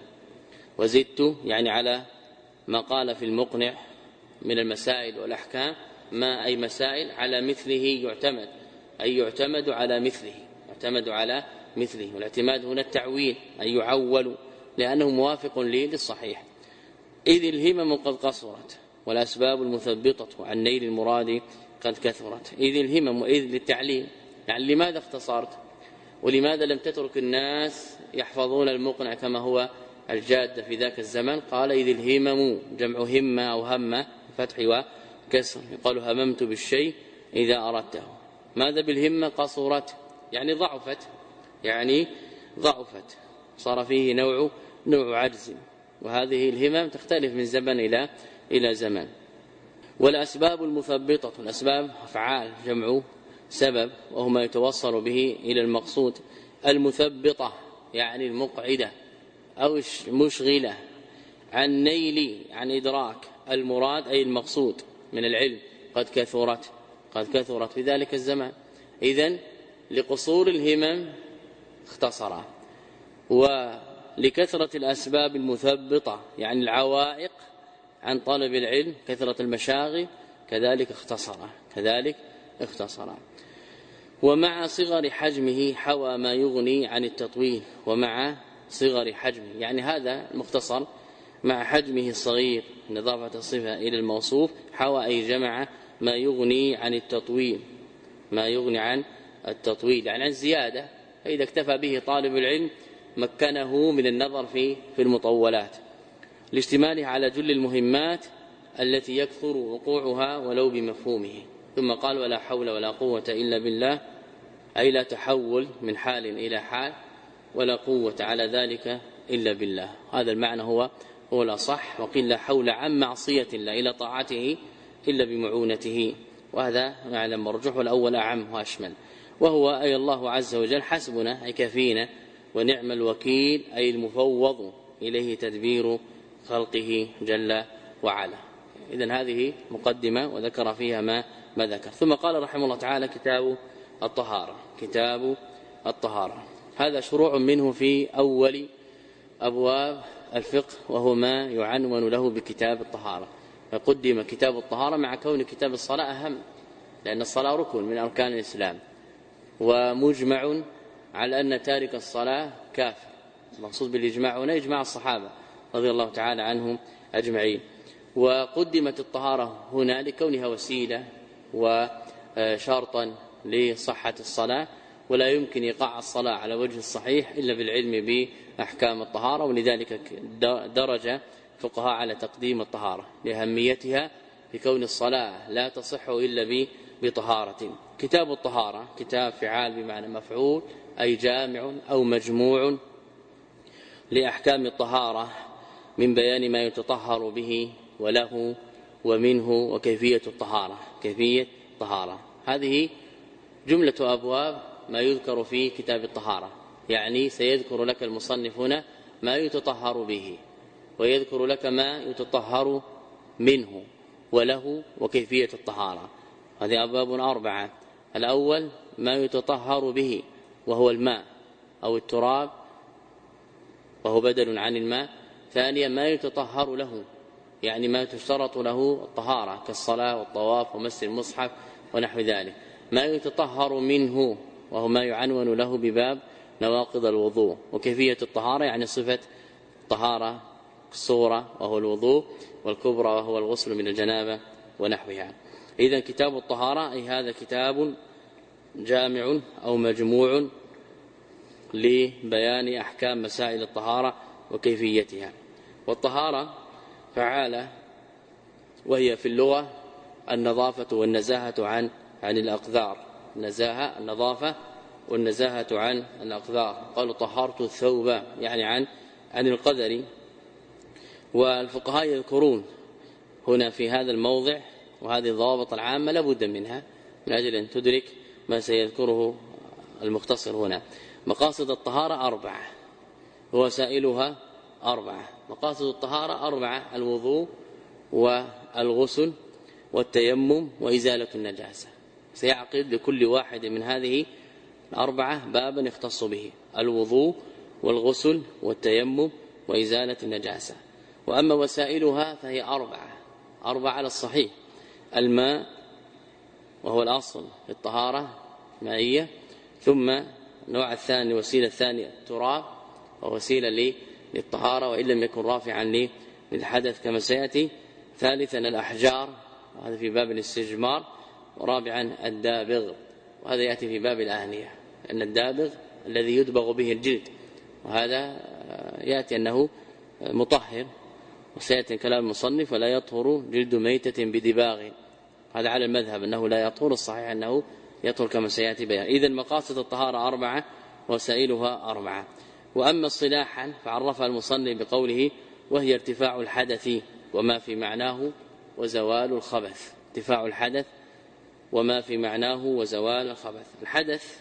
[SPEAKER 1] وزدت يعني على ما قال في المقنع من المسائل والأحكام، ما أي مسائل على مثله يعتمد أي يعتمد على مثله، يعتمد على مثله، والاعتماد هنا التعويل أي يعول لأنه موافق لي للصحيح. إذ الهمم قد قصرت والأسباب المثبطة عن نيل المراد قد كثرت. إذ الهمم إذ للتعليل يعني لماذا اختصرت ولماذا لم تترك الناس يحفظون المقنع كما هو الجاد في ذاك الزمن؟ قال إذ الهمم جمع همة أو همة فتح وكسر، يقال هممت بالشيء إذا أردته. ماذا بالهمة؟ قصرت يعني ضعفت، يعني ضعفت صار فيه نوع نوع عجز، وهذه الهمم تختلف من زمن إلى إلى زمن. والأسباب المثبطة، الأسباب أفعال جمع سبب وهو ما يتوصل به إلى المقصود، المثبطة يعني المقعدة أو مشغلة عن نيل عن إدراك المراد أي المقصود من العلم قد كثرت قد كثرت في ذلك الزمان. إذن لقصور الهمم اختصر، ولكثرة الأسباب المثبطة يعني العوائق عن طلب العلم كثرة المشاغل كذلك اختصر كذلك اختصر. ومع صغر حجمه حوى ما يغني عن التطويل. ومع صغر حجمه يعني هذا المختصر مع حجمه الصغير من إضافة الصفة إلى الموصوف حوى أي جمع ما يغني عن التطويل ما يغني عن التطويل يعني عن الزيادة. فإذا اكتفى به طالب العلم مكنه من النظر في في المطولات لاشتماله على جل المهمات التي يكثر وقوعها ولو بمفهومه. ثم قال ولا حول ولا قوة إلا بالله أي لا تحول من حال إلى حال ولا قوة على ذلك إلا بالله. هذا المعنى هو هو الأصح. وقيل لا حول عن معصية الله إلى طاعته إلا بمعونته، وهذا معنى مرجوح والأول أعم وأشمل. وهو أي الله عز وجل حسبنا أي كفينا ونعم الوكيل أي المفوض إليه تدبير خلقه جل وعلا. إذن هذه مقدمة وذكر فيها ما ما ذكر. ثم قال رحمه الله تعالى كتاب الطهارة. كتاب الطهارة هذا شروع منه في أول أبواب الفقه وهو ما يعنون له بكتاب الطهارة. فقدم كتاب الطهارة مع كون كتاب الصلاة أهم، لأن الصلاة ركن من أركان الإسلام ومجمع على أن تارك الصلاة كافر. المقصود بالإجماع هنا إجماع الصحابة رضي الله تعالى عنهم أجمعين. وقدمت الطهارة هنا لكونها وسيلة وشرطا لصحة الصلاة، ولا يمكن إيقاع الصلاة على وجه الصحيح إلا بالعلم بأحكام الطهارة، ولذلك درج فقهاء على تقديم الطهارة لأهميتها بكون الصلاة لا تصح إلا بطهارة. كتاب الطهارة كتاب فعال بمعنى مفعول أي جامع أو مجموع لأحكام الطهارة من بيان ما يتطهر به وله ومنه وكيفية الطهارة. كيفية الطهارة هذه جملة أبواب ما يذكر في كتاب الطهارة، يعني سيذكر لك المصنف هنا ما يتطهر به ويذكر لك ما يتطهر منه وله وكيفية الطهارة. هذه أبواب أربعة. الأول ما يتطهر به وهو الماء أو التراب وهو بدل عن الماء. ثانيا ما يتطهر له يعني ما تشترط له الطهارة كالصلاة والطواف ومس المصحف ونحو ذلك. ما يتطهر منه وهو ما يعنون له بباب نواقض الوضوء. وكيفية الطهارة يعني صفة الطهارة الصغرى وهو الوضوء، والكبرى وهو الغسل من الجنابة ونحوها. إذن كتاب الطهارة أي هذا كتاب جامع أو مجموع لبيان أحكام مسائل الطهارة وكيفيتها. والطهارة فعالة، وهي في اللغة النظافة والنزاهة عن عن الأقذار. النزاهة النظافة والنزاهة عن الأقذار. قالوا طهرت الثوب يعني عن عن القذر. والفقهاء يذكرون هنا في هذا الموضع، وهذه الضوابط العامة لابد منها من أجل أن تدرك ما سيذكره المختصر هنا. مقاصد الطهارة أربعة ووسائلها أربعة. مقاصد الطهارة أربعة: الوضوء والغسل والتيمم وإزالة النجاسة. سيعقد لكل واحد من هذه الأربعة بابا يختص به: الوضوء والغسل والتيمم وإزالة النجاسة. وأما وسائلها فهي أربعة أربعة على الصحيح: الماء وهو الأصل في الطهارة مائية، ثم النوع الثاني وسيلة الثانية التراب ووسيلة للطهارة وإن لم يكن رافعا للحدث كما سيأتي. ثالثا الأحجار، وهذا في باب الاستجمار. ورابعا الدابغ، وهذا يأتي في باب الآنية، أن الدابغ الذي يدبغ به الجلد، وهذا يأتي أنه مطهر، وسيأتي كلام المصنف: ولا يطهر جلد ميتة بدباغ. هذا على المذهب أنه لا يطهر، الصحيح أنه يطهر كما سيأتي بيان. إذن مقاصد الطهارة أربعة وسائلها أربعة. وأما اصطلاحا فعرفها المصنف بقوله: وهي ارتفاع الحدث وما في معناه وزوال الخبث. ارتفاع الحدث وما في معناه وزوال الخبث. الحدث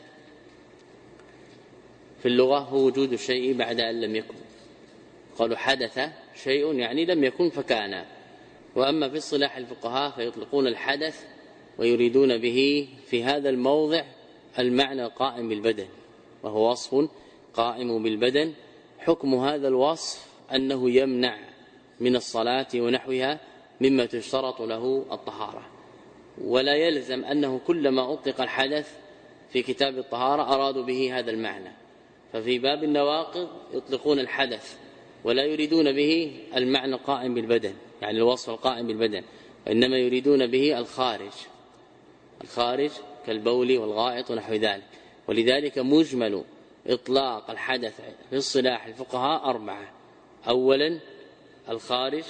[SPEAKER 1] في اللغة هو وجود الشيء بعد أن لم يكن. قالوا حدث شيء يعني لم يكن فكان. وأما في اصطلاح الفقهاء فيطلقون الحدث ويريدون به في هذا الموضع المعنى القائم بالبدن، وهو وصف قائم بالبدن. حكم هذا الوصف أنه يمنع من الصلاة ونحوها مما تشترط له الطهارة، ولا يلزم أنه كلما أطلق الحدث في كتاب الطهارة أرادوا به هذا المعنى. ففي باب النواقض يطلقون الحدث ولا يريدون به المعنى القائم بالبدن، يعني الوصف القائم بالبدن، وإنما يريدون به الخارج الخارج كالبول والغائط ونحو ذلك. ولذلك مجمل إطلاق الحدث في الصلاح الفقهاء أربعة: أولا الخارج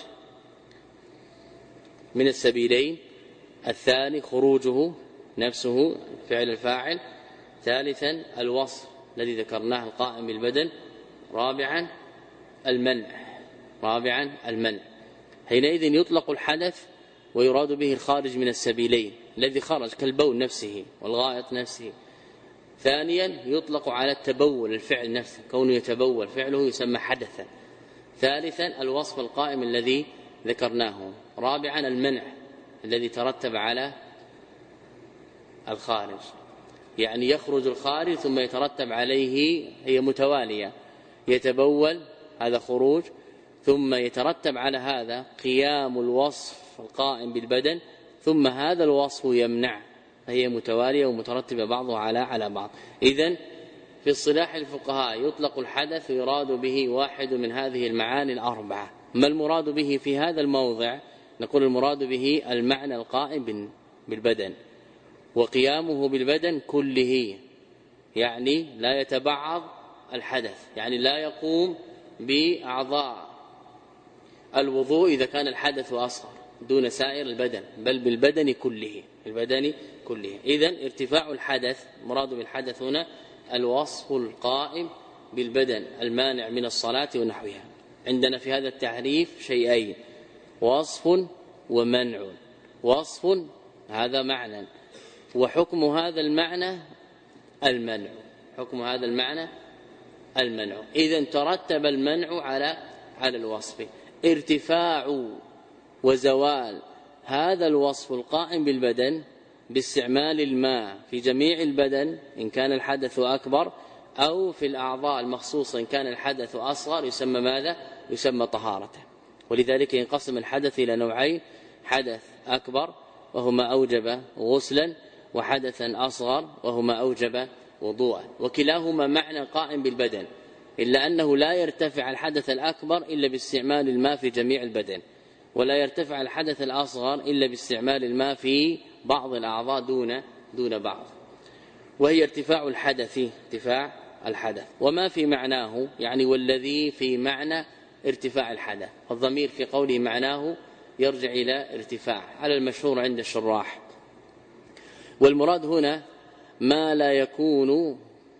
[SPEAKER 1] من السبيلين، الثاني خروجه نفسه فعل الفاعل، ثالثا الوصف الذي ذكرناه القائم بالبدن، رابعا المنع رابعا المنع حينئذ يطلق الحدث ويراد به الخارج من السبيلين الذي خرج كالبول نفسه والغائط نفسه. ثانيا يطلق على التبول الفعل نفسه، كونه يتبول فعله يسمى حدثا. ثالثا الوصف القائم الذي ذكرناه. رابعا المنع الذي ترتب على الخارج، يعني يخرج الخارج ثم يترتب عليه، هي متوالية، يتبول هذا خروج، ثم يترتب على هذا قيام الوصف القائم بالبدن، ثم هذا الوصف يمنع، فهي متوالية ومترتبة بعضها على على بعض. إذن في اصطلاح الفقهاء يطلق الحدث ويراد به واحد من هذه المعاني الأربعة. ما المراد به في هذا الموضع؟ نقول المراد به المعنى القائم بالبدن وقيامه بالبدن كله، يعني لا يتبعض الحدث، يعني لا يقوم بأعضاء الوضوء إذا كان الحدث أصغر دون سائر البدن، بل بالبدن كله البدن كله. إذن ارتفاع الحدث، مراد بالحدث هنا الوصف القائم بالبدن المانع من الصلاة ونحوها. عندنا في هذا التعريف شيئين: وصف ومنع. وصف هذا معنى، وحكم هذا المعنى المنع، حكم هذا المعنى المنع. إذن ترتب المنع على على الوصف. ارتفاع وزوال هذا الوصف القائم بالبدن باستعمال الماء في جميع البدن إن كان الحدث أكبر، أو في الأعضاء المخصوصة إن كان الحدث أصغر، يسمى ماذا؟ يسمى طهارة. ولذلك ينقسم الحدث إلى نوعين: حدث أكبر وهما أوجب غسلا، وحدثا أصغر وهما أوجب وضوءا، وكلاهما معنى قائم بالبدن، إلا أنه لا يرتفع الحدث الأكبر إلا باستعمال الماء في جميع البدن، ولا يرتفع الحدث الأصغر إلا باستعمال الماء في بعض الأعضاء دون دون بعض. وهي ارتفاع الحدث ارتفاع الحدث وما في معناه، يعني والذي في معنى ارتفاع الحدث. الضمير في قوله معناه يرجع إلى ارتفاع على المشهور عند الشراح. والمراد هنا ما لا يكون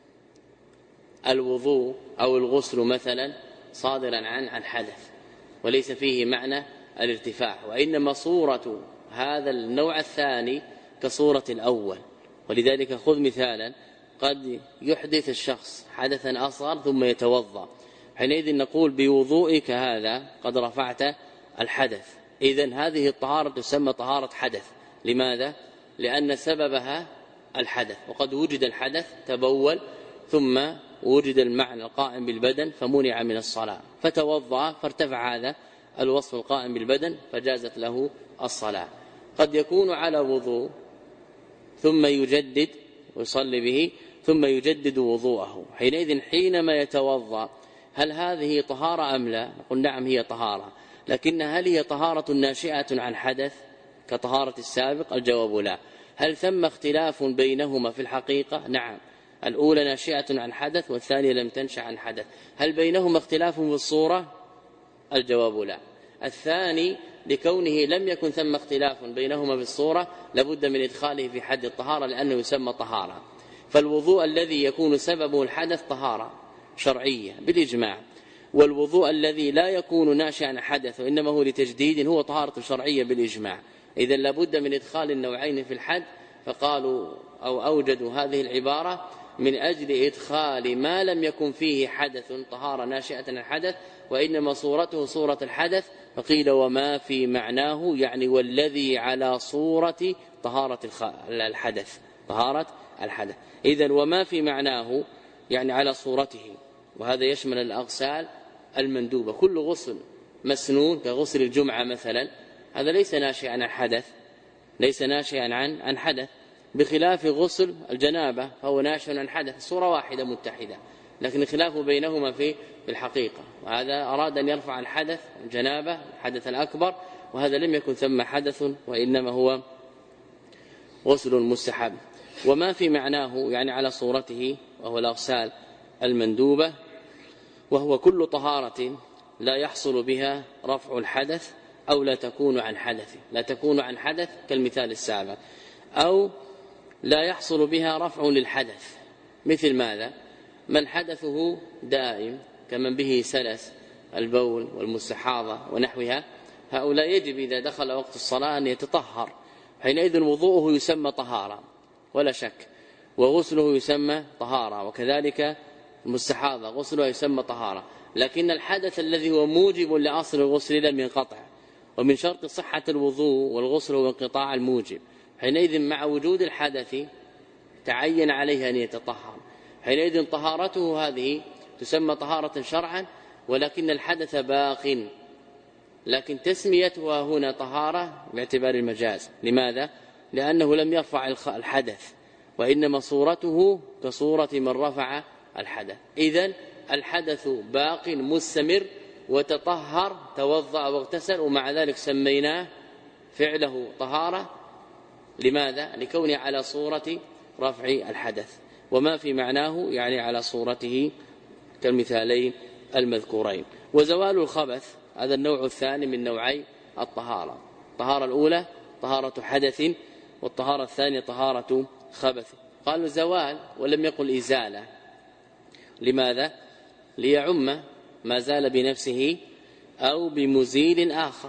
[SPEAKER 1] الوضوء أو الغسل مثلا صادرا عن عن حدث وليس فيه معنى الارتفاع، وإنما صورة هذا النوع الثاني كصورة الأول. ولذلك خذ مثالا: قد يحدث الشخص حدثا أصغر ثم يتوضأ، حينئذ نقول بوضوئك هذا قد رفعت الحدث. إذن هذه الطهارة تسمى طهارة حدث. لماذا؟ لأن سببها الحدث، وقد وجد الحدث تبول ثم وجد المعنى القائم بالبدن فمنع من الصلاة، فتوضأ فارتفع هذا الوصف القائم بالبدن فجازت له الصلاة. قد يكون على وضوء ثم يجدد ويصلي به ثم يجدد وضوءه، حينئذ حينما يتوضأ هل هذه طهارة أم لا؟ نقول نعم هي طهارة، لكن هل هي طهارة ناشئة عن حدث كطهارة السابق؟ الجواب لا. هل ثم اختلاف بينهما في الحقيقة؟ نعم، الأولى ناشئة عن حدث والثانية لم تنشأ عن حدث. هل بينهما اختلاف في الصورة؟ الجواب لا. الثاني لكونه لم يكن ثم اختلاف بينهما في الصورة لابد من إدخاله في حد الطهارة لأنه يسمى طهارة. فالوضوء الذي يكون سببه الحدث طهارة شرعية بالإجماع، والوضوء الذي لا يكون ناشئا عن حدث وإنما هو لتجديد هو طهارة شرعية بالإجماع. إذن لابد من إدخال النوعين في الحد، فقالوا أو أوجدوا هذه العبارة من أجل إدخال ما لم يكن فيه حدث طهارة ناشئة عن حدث وإنما صورته صورة الحدث، فقيل وما في معناه، يعني والذي على صورة طهارة الحدث طهارة الحدث. إذن وما في معناه يعني على صورته، وهذا يشمل الأغسال المندوبة. كل غسل مسنون كغسل الجمعة مثلا هذا ليس ناشئا عن حدث، ليس ناشئا عن عن حدث، بخلاف غسل الجنابة فهو ناشئ عن حدث، صورة واحدة متحدة، لكن الخلاف بينهما في الحقيقة. وهذا أراد أن يرفع الحدث الجنابة الحدث الأكبر، وهذا لم يكن ثم حدث وإنما هو غسل مستحب. وما في معناه يعني على صورته وهو الأغسال المندوبة، وهو كل طهارة لا يحصل بها رفع الحدث أو لا تكون عن حدث، لا تكون عن حدث كالمثال السابق، أو لا يحصل بها رفع للحدث. مثل ماذا؟ من حدثه دائم كمن به سلس البول والمستحاضة ونحوها، هؤلاء يجب إذا دخل وقت الصلاة أن يتطهر، حينئذ وضوءه يسمى طهارة ولا شك، وغسله يسمى طهارة، وكذلك المستحاضة غسلها يسمى طهارة، لكن الحدث الذي هو موجب لأصل الغسل لم ينقطع، ومن شرط صحة الوضوء والغسل هو انقطاع الموجب، حينئذ مع وجود الحدث تعين عليه أن يتطهر، حينئذ طهارته هذه تسمى طهارة شرعا، ولكن الحدث باق، لكن تسميتها هنا طهارة باعتبار المجاز. لماذا؟ لأنه لم يرفع الحدث، وإنما صورته كصورة من رفع الحدث. إذن الحدث باق مستمر، وتطهر توضأ واغتسل، ومع ذلك سميناه فعله طهارة. لماذا؟ لكونه على صورة رفع الحدث، وما في معناه يعني على صورته كالمثالين المذكورين. وزوال الخبث هذا النوع الثاني من نوعي الطهارة. الطهارة الأولى طهارة حدث، والطهارة الثانية طهارة خبث. قالوا زوال ولم يقل إزالة. لماذا؟ ليعم ما زال بنفسه أو بمزيل آخر،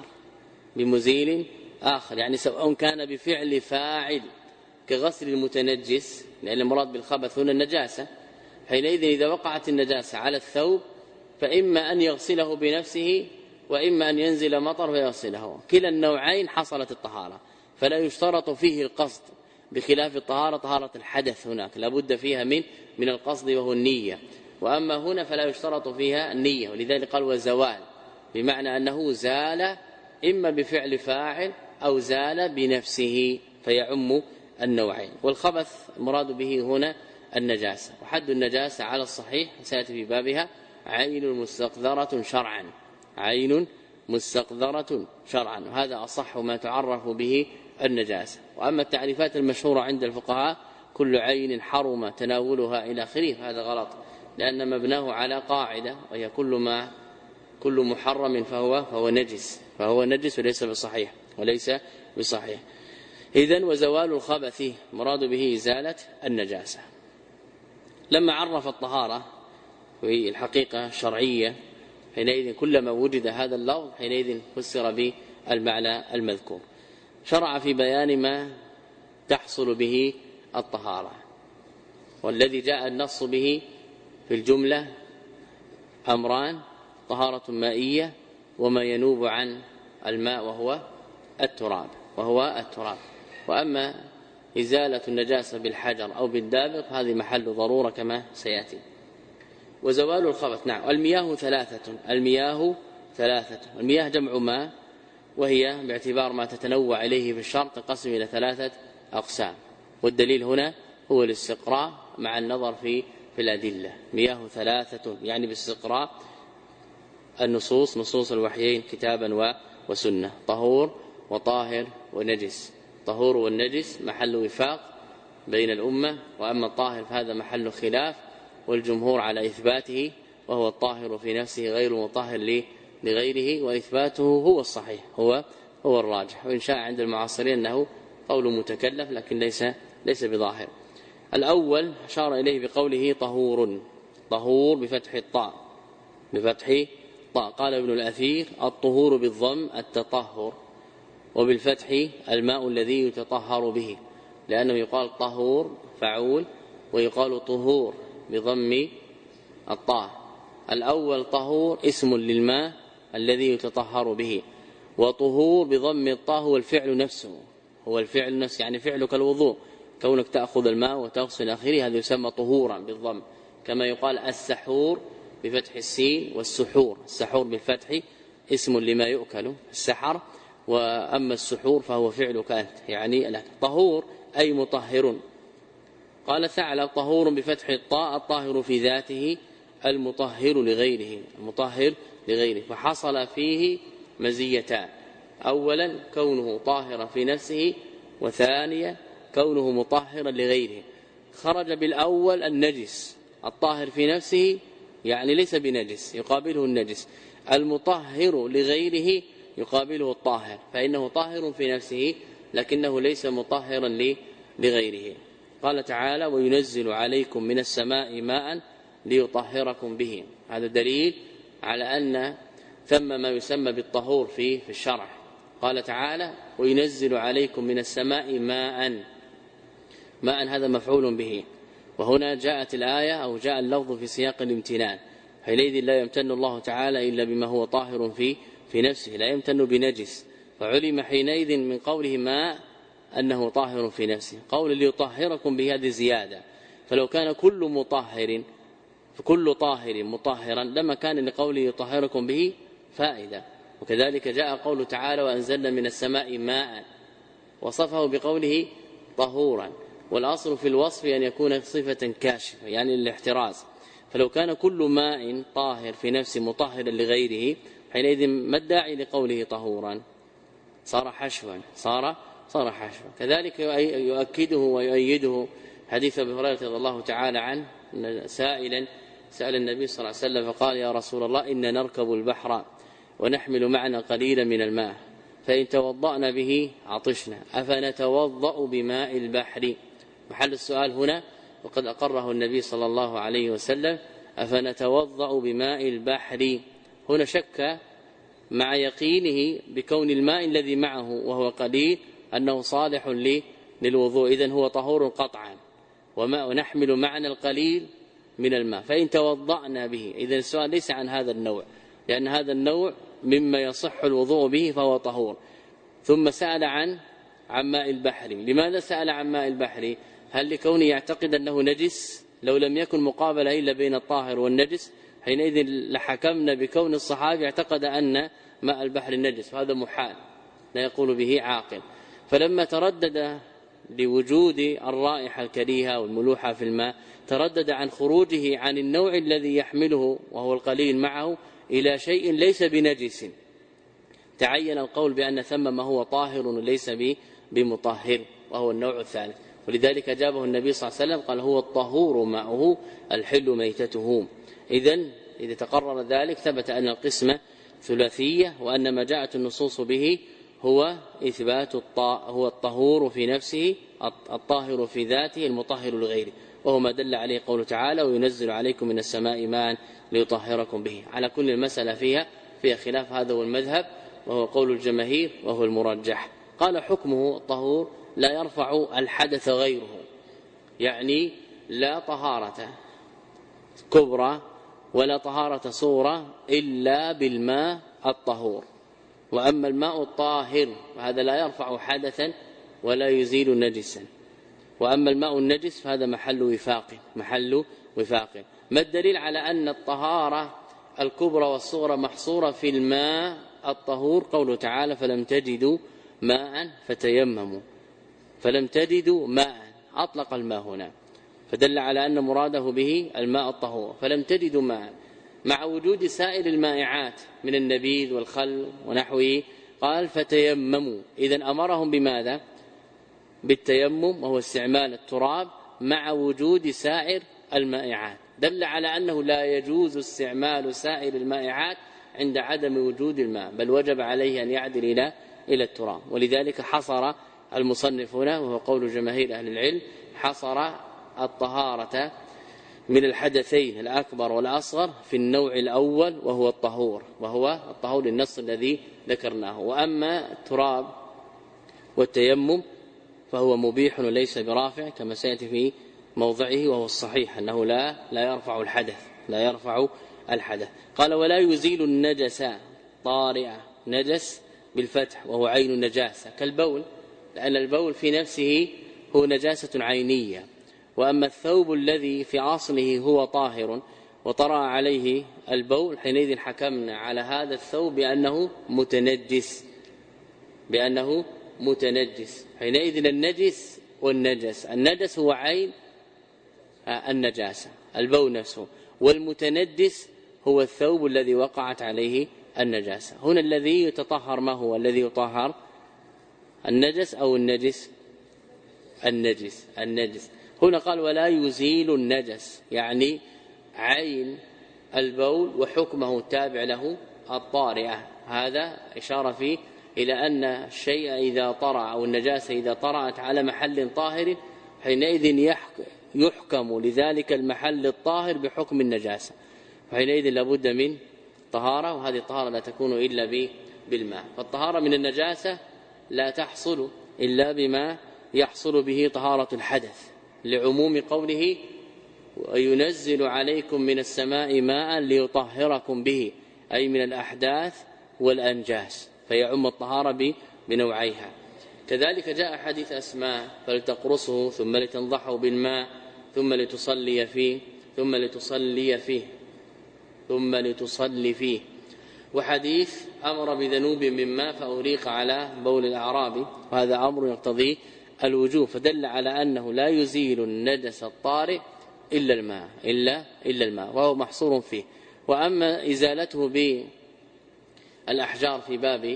[SPEAKER 1] بمزيل آخر، يعني سواء كان بفعل فاعل كغسل المتنجس، لأن المراد بالخبث هنا النجاسة، حينئذ إذا وقعت النجاسة على الثوب فإما أن يغسله بنفسه وإما أن ينزل مطر ويغسله، كلا النوعين حصلت الطهارة، فلا يشترط فيه القصد، بخلاف الطهارة طهارة الحدث هناك لابد فيها من من القصد وهو النية، وأما هنا فلا يشترط فيها النية، ولذلك قال وزوال، بمعنى أنه زال إما بفعل فاعل أو زال بنفسه، فيعم النوعين. والخبث المراد به هنا النجاسة، وحد النجاسة على الصحيح سيأتي في بابها عين مستقذرة شرعا، عين مستقذرة شرعا، وهذا أصح ما تعرف به النجاسة. وأما التعريفات المشهورة عند الفقهاء كل عين حرم تناولها إلى آخره، هذا غلط، لأن مبناه على قاعدة وهي كل ما كل محرم فهو فهو نجس، فهو نجس وليس بصحيح وليس بصحيح. إذن وزوال الخبث مراد به إزالة النجاسة. لما عرف الطهارة في الحقيقة الشرعية حينئذ كلما وجد هذا اللفظ حينئذ فسر بالمعنى المذكور. شرع في بيان ما تحصل به الطهارة، والذي جاء النص به في الجملة أمران: طهارة مائية وما ينوب عن الماء وهو التراب وهو التراب وأما إزالة النجاسة بالحجر أو بالدابق هذه محل ضرورة كما سيأتي. وزوال الخبث، نعم. المياه ثلاثة، المياه ثلاثة، المياه جمع ماء، وهي باعتبار ما تتنوع إليه في الشرط تنقسم إلى ثلاثة أقسام، والدليل هنا هو الاستقراء مع النظر في في الأدلة. مياه ثلاثة يعني باستقراء النصوص، نصوص الوحيين كتابا وسنة، طهور وطاهر ونجس. طهور والنجس محل وفاق بين الأمة، وأما الطاهر فهذا محل خلاف، والجمهور على إثباته، وهو الطاهر في نفسه غير مطهر لغيره، وإثباته هو الصحيح، هو هو الراجح، وإن شاء عند المعاصرين أنه قول متكلف لكن ليس ليس بظاهر. الأول أشار إليه بقوله طهور، طهور بفتح الطاء، بفتح طاء. قال ابن الأثير الطهور بالضم التطهر، وبالفتح الماء الذي يتطهر به، لأنه يقال طهور فعول ويقال طهور بضم الطاء. الأول طهور اسم للماء الذي يتطهر به، وطهور بضم الطاء هو الفعل نفسه، هو الفعل نفسه، يعني فعلك الوضوء، كونك تأخذ الماء وتغسل آخره، هذا يسمى طهورا بالضم. كما يقال السحور بفتح السين والسحور، السحور بالفتح اسم لما يؤكل السحر، وأما السحور فهو فعلك أنت يعني الأكل. طهور أي مطهر. قال ثعلب طهور بفتح الطاء الطاهر في ذاته المطهر لغيره المطهر لغيره فحصل فيه مزيتان أولا كونه طاهرا في نفسه وثانيا كونه مطهرا لغيره. خرج بالأول النجس الطاهر في نفسه يعني ليس بنجس يقابله النجس المطهر لغيره يقابله الطاهر فإنه طاهر في نفسه لكنه ليس مطهرا لغيره. قال تعالى وينزل عليكم من السماء ماء ليطهركم به. هذا دليل على أن ثم ما يسمى بالطهور في في الشرع. قال تعالى وينزل عليكم من السماء ماء ماء هذا مفعول به وهنا جاءت الآية أو جاء اللفظ في سياق الامتنان حينئذ لا يمتن الله تعالى إلا بما هو طاهر في في نفسه لا يمتن بنجس فعلم حينئذ من قوله ماء أنه طاهر في نفسه. قول ليطهركم بهذه زيادة فلو كان كل مطهر فكل طاهر مطهرا لما كان لقوله يطهركم به فائدة. وكذلك جاء قول تعالى وأنزلنا من السماء ماء وصفه بقوله طهورا والأصل في الوصف أن يكون صفة كاشفة يعني للاحتراز فلو كان كل ماء طاهر في نفسه مطهرا لغيره حينئذ ما الداعي لقوله طهورا صار حشوا صار صار حشوا. كذلك يؤكده ويؤيده حديث ابي هريره رضي الله تعالى عنه سائلا سأل النبي صلى الله عليه وسلم فقال يا رسول الله إن نركب البحر ونحمل معنا قليلا من الماء فإن توضأنا به عطشنا أفنتوضأ بماء البحر. محل السؤال هنا وقد أقره النبي صلى الله عليه وسلم أفنتوضأ بماء البحر. هنا شك مع يقينه بكون الماء الذي معه وهو قليل أنه صالح للوضوء إذن هو طهور قطعا وما ونحمل معنا القليل من الماء فإن توضأنا به إذن السؤال ليس عن هذا النوع لأن هذا النوع مما يصح الوضوء به فهو طهور. ثم سأل عن عن ماء البحر. لماذا سأل عن ماء البحر؟ هل لكونه يعتقد أنه نجس؟ لو لم يكن مقابلة إلا بين الطاهر والنجس حينئذ لحكمنا بكون الصحابي اعتقد أن ماء البحر النجس وهذا محال لا يقول به عاقل. فلما تردد لوجود الرائحة الكريهة والملوحة في الماء تردد عن خروجه عن النوع الذي يحمله وهو القليل معه إلى شيء ليس بنجس تعين القول بأن ثم ما هو طاهر وليس بمطهر وهو النوع الثالث. ولذلك أجابه النبي صلى الله عليه وسلم قال هو الطهور ماؤه الحل ميتته. إذن إذا تقرر ذلك ثبت أن القسمة ثلاثية وأن ما جاءت النصوص به هو إثبات الطاء هو الطهور في نفسه الطاهر في ذاته المطهر لغيره وهو ما دل عليه قوله تعالى وينزل عليكم من السماء ماء ليطهركم به. على كل المسألة فيها فيها خلاف هذا هو المذهب وهو قول الجماهير وهو المرجح. قال حكمه الطهور لا يرفع الحدث غيره يعني لا طهارة كبرى ولا طهارة صورة إلا بالماء الطهور. وأما الماء الطاهر فهذا لا يرفع حدثا ولا يزيل نجسا وأما الماء النجس فهذا محل وفاق محل وفاق. ما الدليل على أن الطهارة الكبرى والصغرى محصورة في الماء الطهور؟ قوله تعالى فلم تجدوا ماء فتيمموا فلم تجدوا ماء أطلق الماء هنا فدل على أن مراده به الماء الطهور فلم تجدوا ماء مع وجود سائر المائعات من النبيذ والخل ونحوه قال فتيمموا. إذن أمرهم بماذا؟ بالتيمم وهو استعمال التراب مع وجود سائر المائعات دل على أنه لا يجوز استعمال سائر المائعات عند عدم وجود الماء بل وجب عليه أن يعدل إلى إلى التراب. ولذلك حصر المصنف هنا وهو قول جماهير أهل العلم حصر الطهارة من الحدثين الأكبر والأصغر في النوع الأول وهو الطهور وهو الطهور للنص الذي ذكرناه. وأما التراب والتيمم فهو مبيح وليس برافع كما سيأتي في موضعه وهو الصحيح أنه لا لا يرفع الحدث لا يرفع الحدث. قال ولا يزيل النجس طارئة نجس بالفتح وهو عين النجاسة كالبول لأن البول في نفسه هو نجاسة عينية وأما الثوب الذي في أصله هو طاهر وطرأ عليه البول حينئذ حكمنا على هذا الثوب بأنه متنجس بأنه متنجس حينئذ النجس والنجس. النجس هو عين النجاسة البول نفسه، والمتندس هو الثوب الذي وقعت عليه النجاسة. هنا الذي يتطهر ما هو الذي يطهر؟ النجس أو النجس؟ النجس النجس هنا قال ولا يزيل النجس، يعني عين البول وحكمه التابع له الطارئة. هذا إشارة فيه إلى أن الشيء إذا طرأ أو النجاسة إذا طرأت على محل طاهر حينئذ يحكم لذلك المحل الطاهر بحكم النجاسة، وحينئذ لابد من طهارة، وهذه الطهارة لا تكون إلا بالماء. فالطهارة من النجاسة لا تحصل إلا بما يحصل به طهارة الحدث، لعموم قوله وينزل عليكم من السماء ماء ليطهركم به، أي من الأحداث والأنجاس، فيعم الطهارة بنوعيها. كذلك جاء حديث أسماء فلتقرصه ثم لتنضحه بالماء ثم لتصلي فيه ثم لتصلي فيه ثم لتصلي فيه وحديث أمر بذنوب من ماء فأريق على بول الأعرابي، وهذا أمر يقتضي الوجوب، فدل على أنه لا يزيل النجس الطارئ إلا الماء إلا إلا الماء وهو محصور فيه. وأما إزالته بالأحجار في باب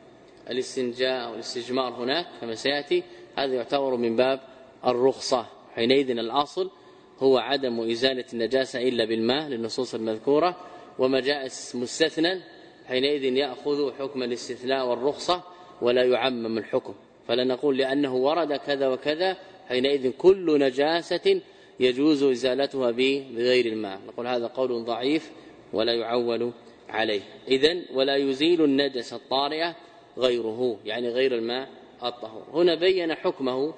[SPEAKER 1] الاستنجاء والاستجمار هناك كما سيأتي، هذا يعتبر من باب الرخصة. حينئذ الأصل هو عدم إزالة النجاسة إلا بالماء للنصوص المذكورة، وما جاء مستثنى حينئذ يأخذ حكم الاستثناء والرخصة ولا يعمم الحكم، فلا نقول لأنه ورد كذا وكذا حينئذ كل نجاسة يجوز إزالتها بغير الماء، نقول هذا قول ضعيف ولا يعول عليه. إذن ولا يزيل النجس الطارئة غيره، يعني غير الماء الطهور. هنا بين حكمه.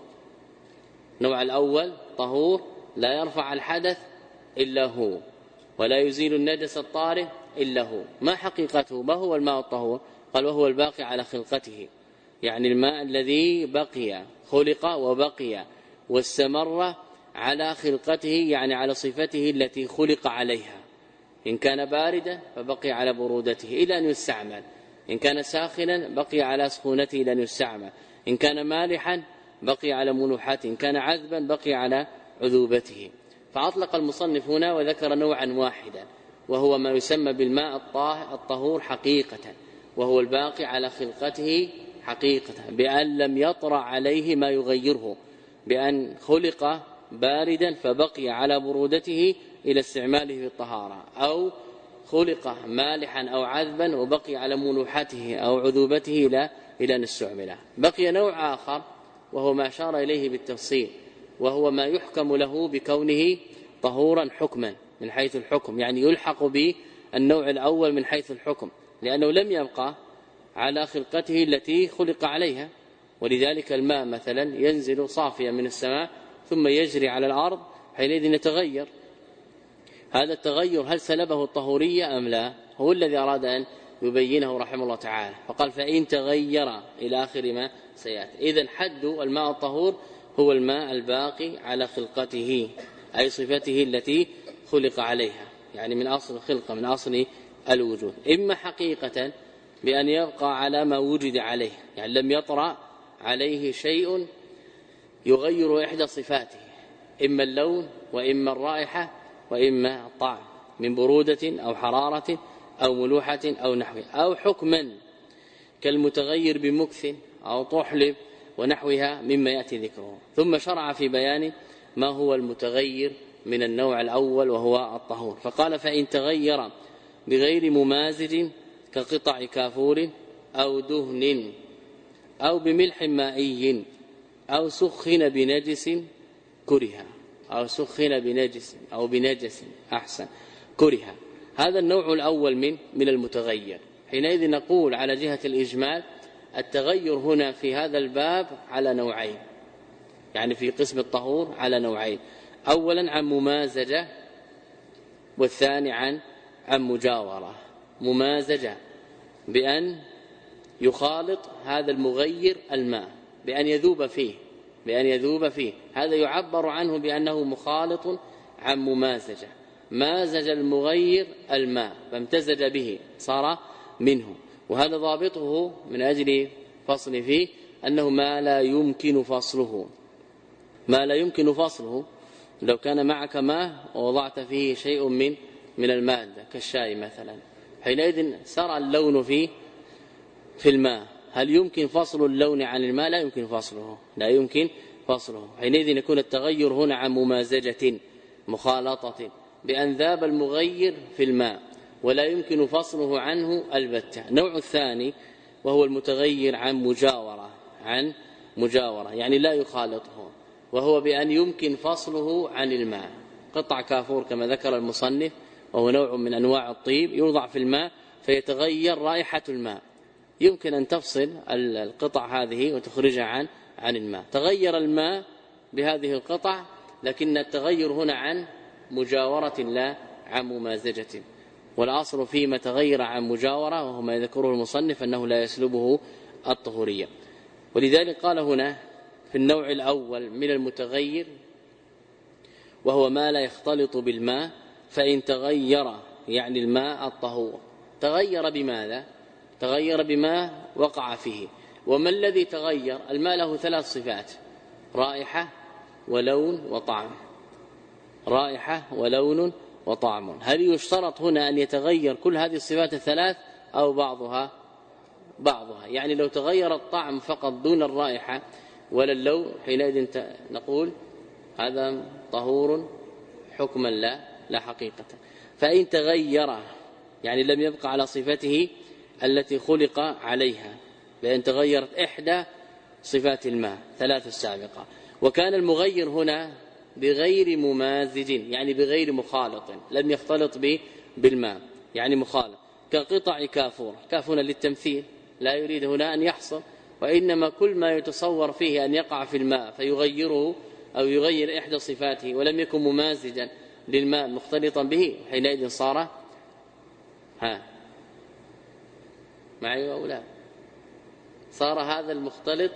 [SPEAKER 1] نوع الأول طهور لا يرفع الحدث إلا هو، ولا يزيل النجس الطارئ إلا هو. ما حقيقته؟ ما هو الماء الطهور؟ قال وهو الباقي على خلقته، يعني الماء الذي بقي خلق وبقي واستمر على خلقته، يعني على صفته التي خلق عليها. إن كان باردا فبقي على برودته إلى أن يستعمل، إن كان ساخنا بقي على سخونته إلى أن يستعمل، إن كان مالحا بقي على ملوحته، إن كان عذبا بقي على عذوبته. فأطلق المصنف هنا وذكر نوعا واحدا وهو ما يسمى بالماء الطهور حقيقة، وهو الباقي على خلقته حقيقة بأن لم يطرأ عليه ما يغيره، بأن خلق باردا فبقي على برودته إلى استعماله في الطهارة، أو خلق مالحا أو عذبا وبقي على ملوحته أو عذوبته إلى إلى أن استعمله. بقي نوع آخر وهو ما أشار إليه بالتفصيل، وهو ما يحكم له بكونه طهورا حكما من حيث الحكم، يعني يلحق بالنوع الأول من حيث الحكم، لأنه لم يبقى على خلقته التي خلق عليها. ولذلك الماء مثلا ينزل صافيا من السماء ثم يجري على الأرض، حينئذ يتغير. هذا التغير هل سلبه الطهورية أم لا؟ هو الذي أراد أن يبينه رحمه الله تعالى، فقال فإن تغير إلى آخر ما سيأتي. إذن حد الماء الطهور هو الماء الباقي على خلقته، أي صفته التي خلق عليها، يعني من أصل الخلقة من أصل الوجود، إما حقيقة بأن يبقى على ما وجد عليه، يعني لم يطرأ عليه شيء يغير إحدى صفاته، إما اللون وإما الرائحة وإما الطعم، من برودة أو حرارة أو ملوحة أو نحوه، أو حكما كالمتغير بمكث أو طحلب ونحوها مما يأتي ذكره. ثم شرع في بيان ما هو المتغير من النوع الأول وهو الطهور، فقال فإن تغير بغير ممازج كقطع كافور أو دهن أو بملح مائي أو سخن بنجس كره، أو سخن بنجس أو بنجس أحسن كره. هذا النوع الأول من من المتغير. حينئذ نقول على جهة الإجمال التغير هنا في هذا الباب على نوعين، يعني في قسم الطهور على نوعين، أولا عن ممازجة والثاني عن عن مجاورة. ممازجة بأن يخالط هذا المغير الماء، بأن يذوب فيه بأن يذوب فيه هذا يعبر عنه بأنه مخالط عن ممازجة. مازج المغير الماء فامتزج به صار منه، وهذا ضابطه من أجل فصل فيه أنه ما لا يمكن فصله، ما لا يمكن فصله. لو كان معك ماء ووضعت فيه شيء من من المادة كالشاي مثلا، حينئذ سرى اللون في في الماء، هل يمكن فصل اللون عن الماء؟ لا يمكن فصله، لا يمكن فصله. حينئذ يكون التغير هنا عن ممازجة مخالطة بأن ذاب المغير في الماء ولا يمكن فصله عنه البتة. النوع الثاني وهو المتغير عن مجاورة، عن مجاورة يعني لا يخالطه، وهو بأن يمكن فصله عن الماء. قطع كافور كما ذكر المصنف وهو نوع من أنواع الطيب يوضع في الماء فيتغير رائحة الماء، يمكن أن تفصل القطع هذه وتخرجها عن عن الماء. تغير الماء بهذه القطع، لكن التغير هنا عن مجاورة لا عن ممازجة. والأصل فيما تغير عن مجاورة وهو ما يذكره المصنف أنه لا يسلبه الطهورية. ولذلك قال هنا في النوع الأول من المتغير وهو ما لا يختلط بالماء، فإن تغير يعني الماء الطهور. تغير بماذا؟ تغير بما وقع فيه. وما الذي تغير؟ الماء له ثلاث صفات: رائحة ولون وطعم. رائحة ولون وطعم. هل يشترط هنا أن يتغير كل هذه الصفات الثلاث أو بعضها؟ بعضها. يعني لو تغير الطعم فقط دون الرائحة ولا اللون، حينئذ نقول هذا طهور حكما لا لا حقيقة. فإن تغير يعني لم يبقى على صفته التي خلق عليها، لأن تغيرت إحدى صفات الماء ثلاث السابقة. وكان المغير هنا بغير ممازج يعني بغير مخالط، لم يختلط به بالماء يعني مخالط، كقطع كافور. كاف هنا للتمثيل، لا يريد هنا أن يحصل، وإنما كل ما يتصور فيه أن يقع في الماء فيغيره أو يغير إحدى صفاته ولم يكن ممازجا للماء مختلطا به، حينئذ صار ها معي أو لا صار هذا المختلط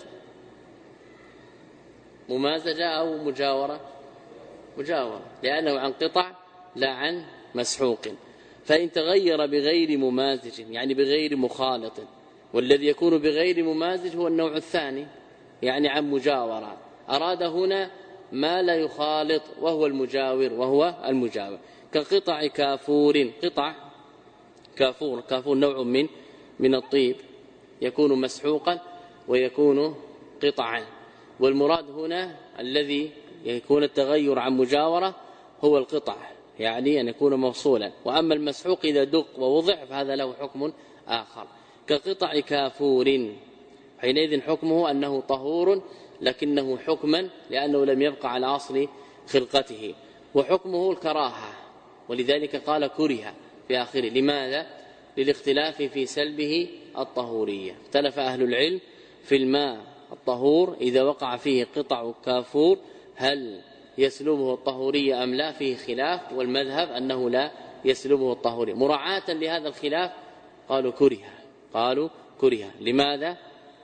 [SPEAKER 1] ممازجة أو مجاورة؟ مجاورة، لأنه عن قطع لا عن مسحوق. فإن تغير بغير ممازج يعني بغير مخالط، والذي يكون بغير ممازج هو النوع الثاني يعني عن مجاورة. أراد هنا ما لا يخالط وهو المجاور، وهو المجاور كقطع كافور. قطع كافور، كافور نوع من من الطيب يكون مسحوقا ويكون قطعا، والمراد هنا الذي يكون التغير عن مجاورة هو القطع، يعني أن يكون موصولا. وأما المسحوق إذا دق ووضع فهذا له حكم آخر. كقطع كافور، حينئذ حكمه أنه طهور، لكنه حكما لأنه لم يبقى على أصل خلقته، وحكمه الكراهة، ولذلك قال كره في آخره. لماذا؟ للاختلاف في سلبه الطهورية. اختلف أهل العلم في الماء الطهور إذا وقع فيه قطع كافور هل يسلبه الطهورية أم لا، فيه خلاف، والمذهب أنه لا يسلبه الطهورية. مراعاة لهذا الخلاف قالوا كره، قالوا كره. لماذا؟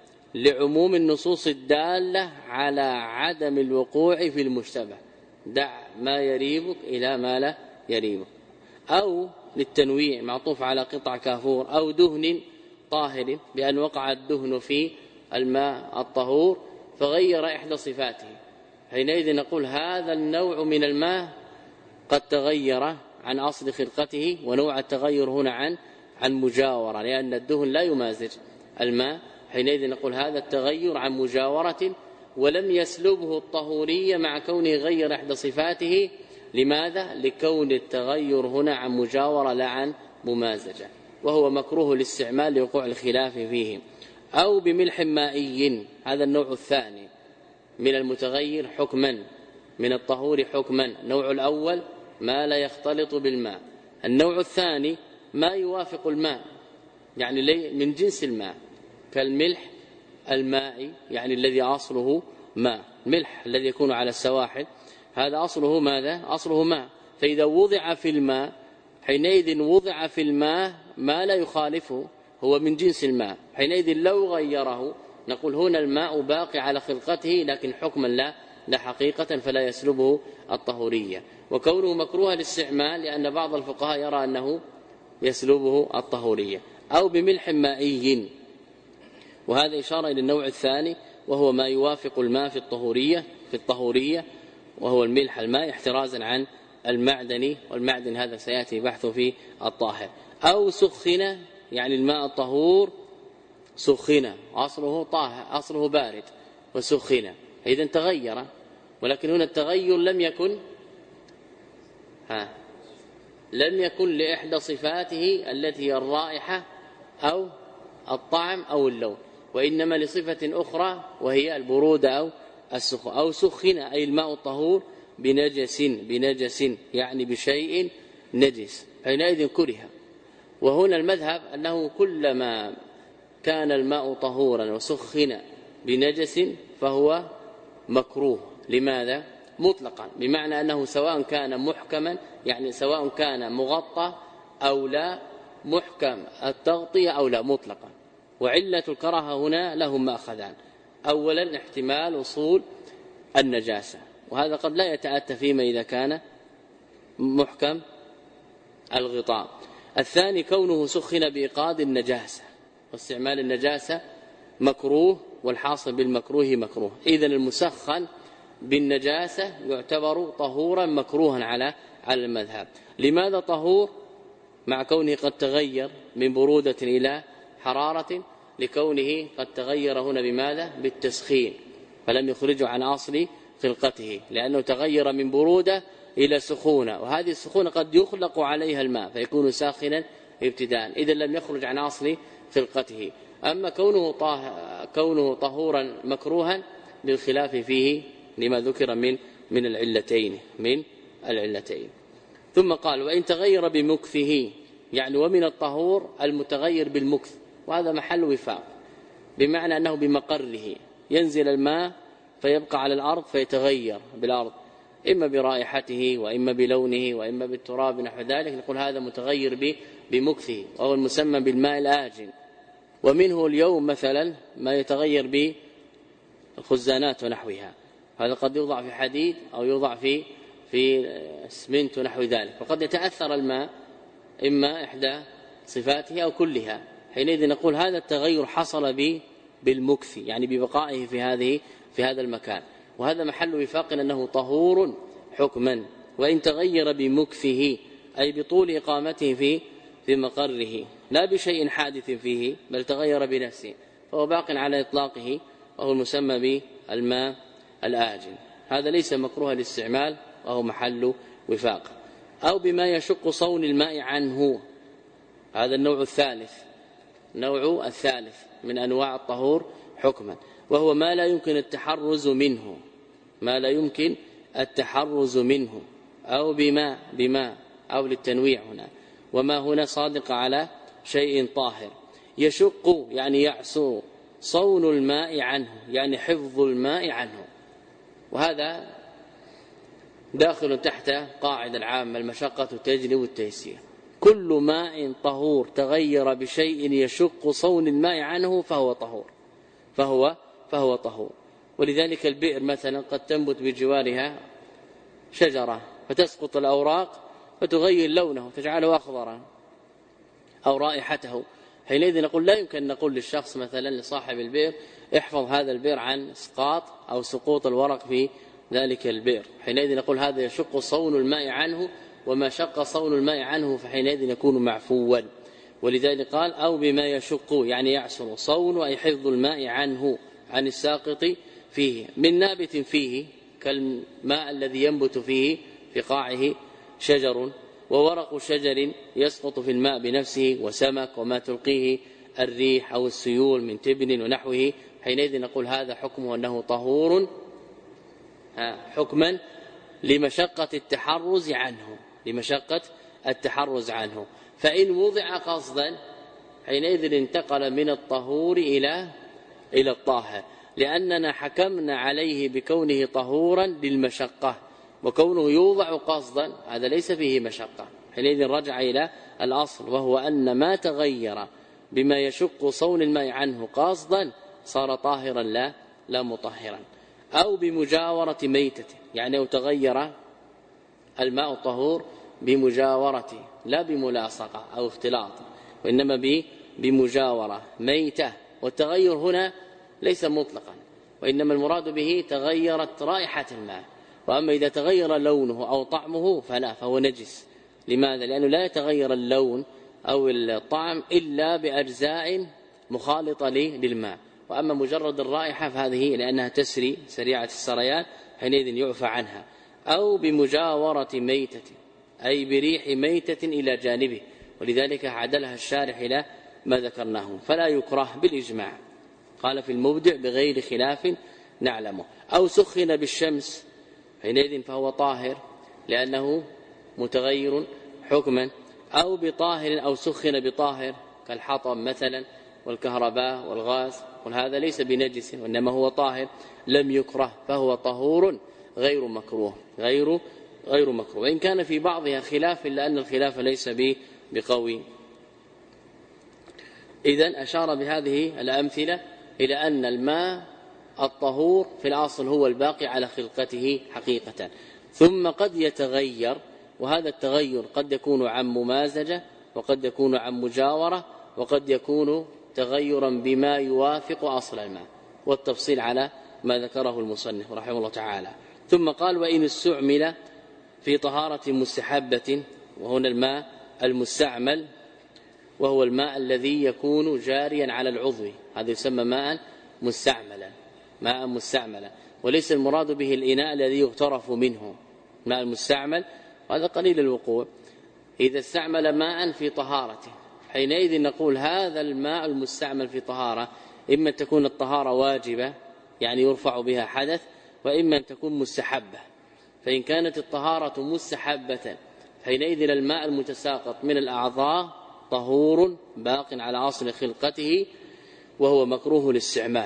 [SPEAKER 1] لعموم النصوص الدالة على عدم الوقوع في المشتبه. دع ما يريبك إلى ما لا يريبك. أو للتنويع معطوف على قطع كافور، أو دهن طاهر بأن وقع الدهن في الماء الطهور فغير إحدى صفاته، حينئذ نقول هذا النوع من الماء قد تغير عن أصل خلقته. ونوع التغير هنا عن عن مجاورة، لأن الدهن لا يمازج الماء، حينئذ نقول هذا التغير عن مجاورة ولم يسلبه الطهورية مع كونه غير إحدى صفاته. لماذا؟ لكون التغير هنا عن مجاورة لا عن ممازجة، وهو مكروه الاستعمال لوقوع الخلاف فيه. أو بملح مائي، هذا النوع الثاني من المتغير حكما، من الطهور حكما. النوع الأول ما لا يختلط بالماء، النوع الثاني ما يوافق الماء يعني من جنس الماء، كالملح المائي يعني الذي أصله ماء. الملح الذي يكون على السواحل هذا أصله ماذا؟ أصله ماء، فإذا وضع في الماء حينئذ وضع في الماء ما لا يخالفه، هو من جنس الماء، حينئذ لو غيره نقول هنا الماء باقي على خلقته لكن حكما لا لا حقيقة، فلا يسلبه الطهورية. وكونه مكروه الاستعمال لأن بعض الفقهاء يرى أنه يسلبه الطهورية. أو بملح مائي، وهذا إشارة إلى النوع الثاني وهو ما يوافق الماء في الطهورية، في الطهورية وهو الملح الماء احترازا عن المعدن، والمعدن هذا سيأتي بحثه في الطاهر. أو سخن يعني الماء الطهور سخن أصله طاهر أصله بارد وسخن إذن تغير، ولكن هنا التغير لم يكن ها لم يكن لإحدى صفاته التي هي الرائحة أو الطعم أو اللون، وإنما لصفة أخرى وهي البرودة أو السخن. أو سخن أي الماء الطهور بنجس بنجس يعني بشيء نجس، حينئذ كره. وهنا المذهب أنه كلما كان الماء طهورا وسخن بنجس فهو مكروه. لماذا؟ مطلقا، بمعنى أنه سواء كان محكما يعني سواء كان مغطى أو لا، محكم التغطية أو لا، مطلقا. وعلة الكراهة هنا لهم مأخذان: أولا احتمال وصول النجاسة، وهذا قد لا يتأتى فيما إذا كان محكم الغطاء. الثاني كونه سخن بإيقاد النجاسة، واستعمال النجاسة مكروه، والحاصل بالمكروه مكروه. إذن المسخن بالنجاسة يعتبر طهورا مكروها على على المذهب. لماذا طهور مع كونه قد تغير من برودة إلى حرارة؟ لكونه قد تغير هنا بماذا؟ بالتسخين، فلم يخرجه عن أصل خلقته، لأنه تغير من برودة إلى سخونة، وهذه السخونة قد يخلق عليها الماء فيكون ساخنا ابتداء، إذا لم يخرج عن أصل خلقته. أما كونه طه... كونه طهورا مكروها للخلاف فيه لما ذكر من من العلتين من العلتين. ثم قال: وإن تغير بمكثه، يعني ومن الطهور المتغير بالمكث، وهذا محل وفاق، بمعنى أنه بمقره ينزل الماء فيبقى على الأرض فيتغير بالأرض، إما برائحته وإما بلونه وإما بالتراب نحو ذلك، نقول هذا متغير بمكثه، وهو المسمى بالماء الآجن. ومنه اليوم مثلا ما يتغير بالخزانات ونحوها، هذا قد يوضع في حديد أو يوضع في في اسمنت ونحو ذلك، وقد يتأثر الماء إما إحدى صفاته أو كلها، حينئذ نقول هذا التغير حصل بالمكث، يعني ببقائه في هذه في هذا المكان، وهذا محل وفاق أنه طهور حكما. وإن تغير بمكثه أي بطول إقامته في في مقره، لا بشيء حادث فيه، بل تغير بنفسه، فهو باق على إطلاقه، وهو المسمى بالماء الآجن. هذا ليس مكروه الاستعمال، وهو محل وفاق. أو بما يشق صون الماء عنه، هذا النوع الثالث نوع الثالث من أنواع الطهور حكما، وهو ما لا يمكن التحرز منه ما لا يمكن التحرز منه أو بما بما أو للتنويع هنا، وما هنا صادق على شيء طاهر. يشق يعني يعسو، صون الماء عنه يعني حفظ الماء عنه، وهذا داخل تحت قاعدة العامة: المشقة تجلب التيسير. كل ماء طهور تغير بشيء يشق صون الماء عنه فهو طهور فهو فهو طهور. ولذلك البئر مثلا قد تنبت بجوارها شجرة فتسقط الأوراق فتغير لونه وتجعله أخضرا أو رائحته، حينئذ نقول لا يمكن نقول للشخص مثلا لصاحب البئر احفظ هذا البئر عن اسقاط أو سقوط الورق في ذلك البئر، حينئذ نقول هذا يشق صون الماء عنه، وما شق صون الماء عنه فحينئذ يكون معفوا. ولذلك قال: أو بما يشق يعني يعسر، صون أي حفظ الماء عنه عن الساقط فيه، من نابت فيه كالماء الذي ينبت فيه في قاعه شجر، وورق شجر يسقط في الماء بنفسه، وسمك، وما تلقيه الريح أو السيول من تبن ونحوه، حينئذ نقول هذا حكمه أنه طهور حكما لمشقة التحرز عنه لمشقة التحرز عنه. فإن وضع قصدا حينئذ انتقل من الطهور إلى إلى الطاهر، لأننا حكمنا عليه بكونه طهورا للمشقة، وكونه يوضع قصدا هذا ليس فيه مشقة، حينئذ رجع إلى الأصل، وهو أن ما تغير بما يشق صون الماء عنه قصدا صار طاهرا لا لا مطهرا. أو بمجاورة ميتة، يعني أو تغير الماء الطهور بمجاورة لا بملاصقة أو اختلاط، وإنما بمجاورة ميتة. والتغير هنا ليس مطلقا، وإنما المراد به تغيرت رائحة الماء. وأما إذا تغير لونه أو طعمه فلا، فهو نجس. لماذا؟ لأنه لا يتغير اللون أو الطعم إلا بأجزاء مخالطة للماء. وأما مجرد الرائحة فهذه لأنها تسري سريعة السريان حينئذ يعفى عنها، أو بمجاورة ميتة أي بريح ميتة إلى جانبه، ولذلك عدلها الشارح إلى ما ذكرناه. فلا يكره بالإجماع، قال في المبدع بغير خلاف نعلمه. أو سخن بالشمس حينئذ فهو طاهر لأنه متغير حكما، أو بطاهر أو سخن بطاهر كالحطب مثلا والكهرباء والغاز، وهذا ليس بنجس وإنما هو طاهر لم يكره، فهو طهور غير مكروه غير غير مكروه، وإن كان في بعضها خلاف إلا أن الخلاف ليس بقوي. إذن أشار بهذه الأمثلة إلى أن الماء الطهور في الأصل هو الباقي على خلقته حقيقة، ثم قد يتغير، وهذا التغير قد يكون عن ممازجة وقد يكون عن مجاورة وقد يكون تغيرا بما يوافق أصل الماء، والتفصيل على ما ذكره المصنف رحمه الله تعالى. ثم قال وإن استعمل في طهارة مستحبة، وهنا الماء المستعمل وهو الماء الذي يكون جاريا على العضو، هذا يسمى ماء مستعملا ماء مستعملا وليس المراد به الإناء الذي يغترف منه. ماء المستعمل هذا قليل الوقوع. إذا استعمل ماء في طهارته حينئذ نقول هذا الماء المستعمل في طهارة إما تكون الطهارة واجبة يعني يرفع بها حدث، وإما أن تكون مستحبة. فإن كانت الطهارة مستحبة حينئذ الماء المتساقط من الأعضاء طهور باق على أصل خلقته، وهو مكروه الاستعمال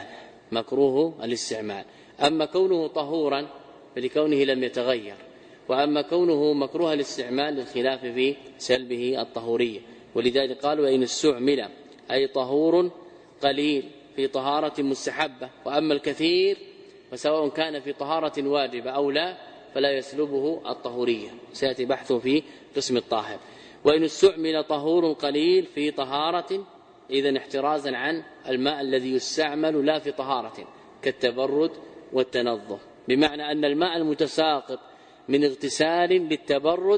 [SPEAKER 1] مكروه الاستعمال. أما كونه طهورا فلكونه لم يتغير، وأما كونه مكروه الاستعمال للخلاف في سلبه الطهورية. ولذلك قالوا وإن استعمل أي طهور قليل في طهارة مستحبة، وأما الكثير فسواء كان في طهارة واجبة أو لا فلا يسلبه الطهورية، سيأتي بحثه في قسم الطاهر. وإن استعمل طهور قليل في طهارة إذن احترازا عن الماء الذي يستعمل لا في طهارة كالتبرد والتنظف، بمعنى أن الماء المتساقط من اغتسال للتبرد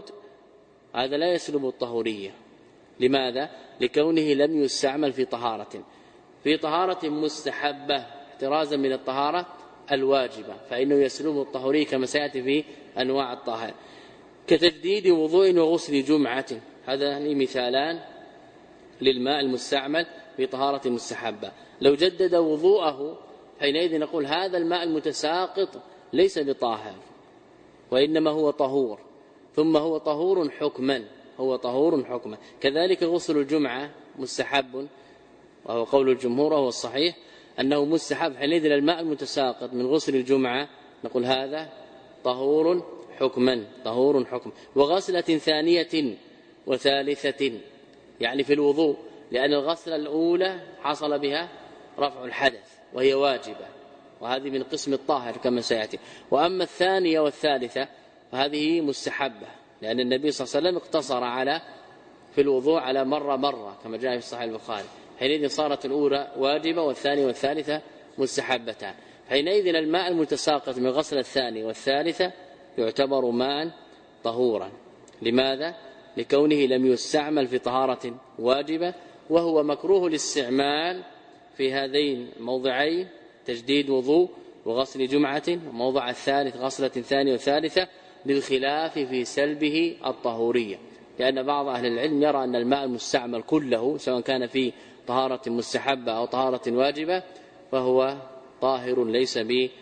[SPEAKER 1] هذا لا يسلب الطهورية. لماذا؟ لكونه لم يستعمل في طهارة في طهارة مستحبة احترازا من الطهارة الواجبة، فإنه يسلب الطهورية كما سيأتي في أنواع الطهارة، كتجديد وضوء وغسل جمعة. هذا مثالان للماء المستعمل في طهارة مستحبة. لو جدد وضوءه حينئذ نقول هذا الماء المتساقط ليس بطاهر وإنما هو طهور، ثم هو طهور حكما هو طهور حكما. كذلك غسل الجمعة مستحب، وهو قول الجمهور وهو الصحيح أنه مستحب. حينئذ الماء المتساقط من غسل الجمعة نقول هذا طهور حكما طهور حكما. وغسلة ثانية وثالثة يعني في الوضوء، لأن الغسلة الأولى حصل بها رفع الحدث وهي واجبة، وهذه من قسم الطاهر كما سيأتي. وأما الثانية والثالثة فهذه مستحبة، لأن النبي صلى الله عليه وسلم اقتصر على في الوضوء على مرة مرة كما جاء في صحيح البخاري، حينئذ صارت الأولى واجبة والثانية والثالثة مستحبتان. حينئذ الماء المتساقط من غسل الثانية والثالثة يعتبر ماء طهورا. لماذا؟ لكونه لم يستعمل في طهارة واجبة، وهو مكروه الاستعمال في هذين الموضعين تجديد وضوء وغسل جمعة، وموضع الثالث غسلة ثانية وثالثة للخلاف في سلبه الطهورية، لأن بعض أهل العلم يرى أن الماء المستعمل كله سواء كان في طهارة مستحبة أو طهارة واجبة فهو طاهر ليس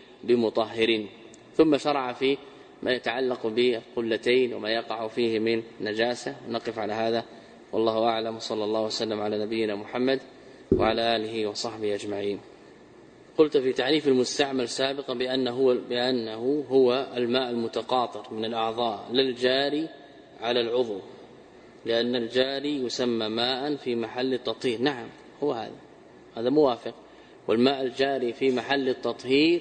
[SPEAKER 1] بمطهر. ثم شرع في ما يتعلق بالقلتين وما يقع فيه من نجاسة. نقف على هذا والله أعلم، صلى الله وسلم على نبينا محمد وعلى آله وصحبه أجمعين. قلت في تعريف المستعمل سابقا بأنه هو, بأنه هو الماء المتقاطر من الأعضاء لا الجاري على العضو، لأن الجاري يسمى ماء في محل التطهير. نعم هو هذا هذا موافق. والماء الجاري في محل التطهير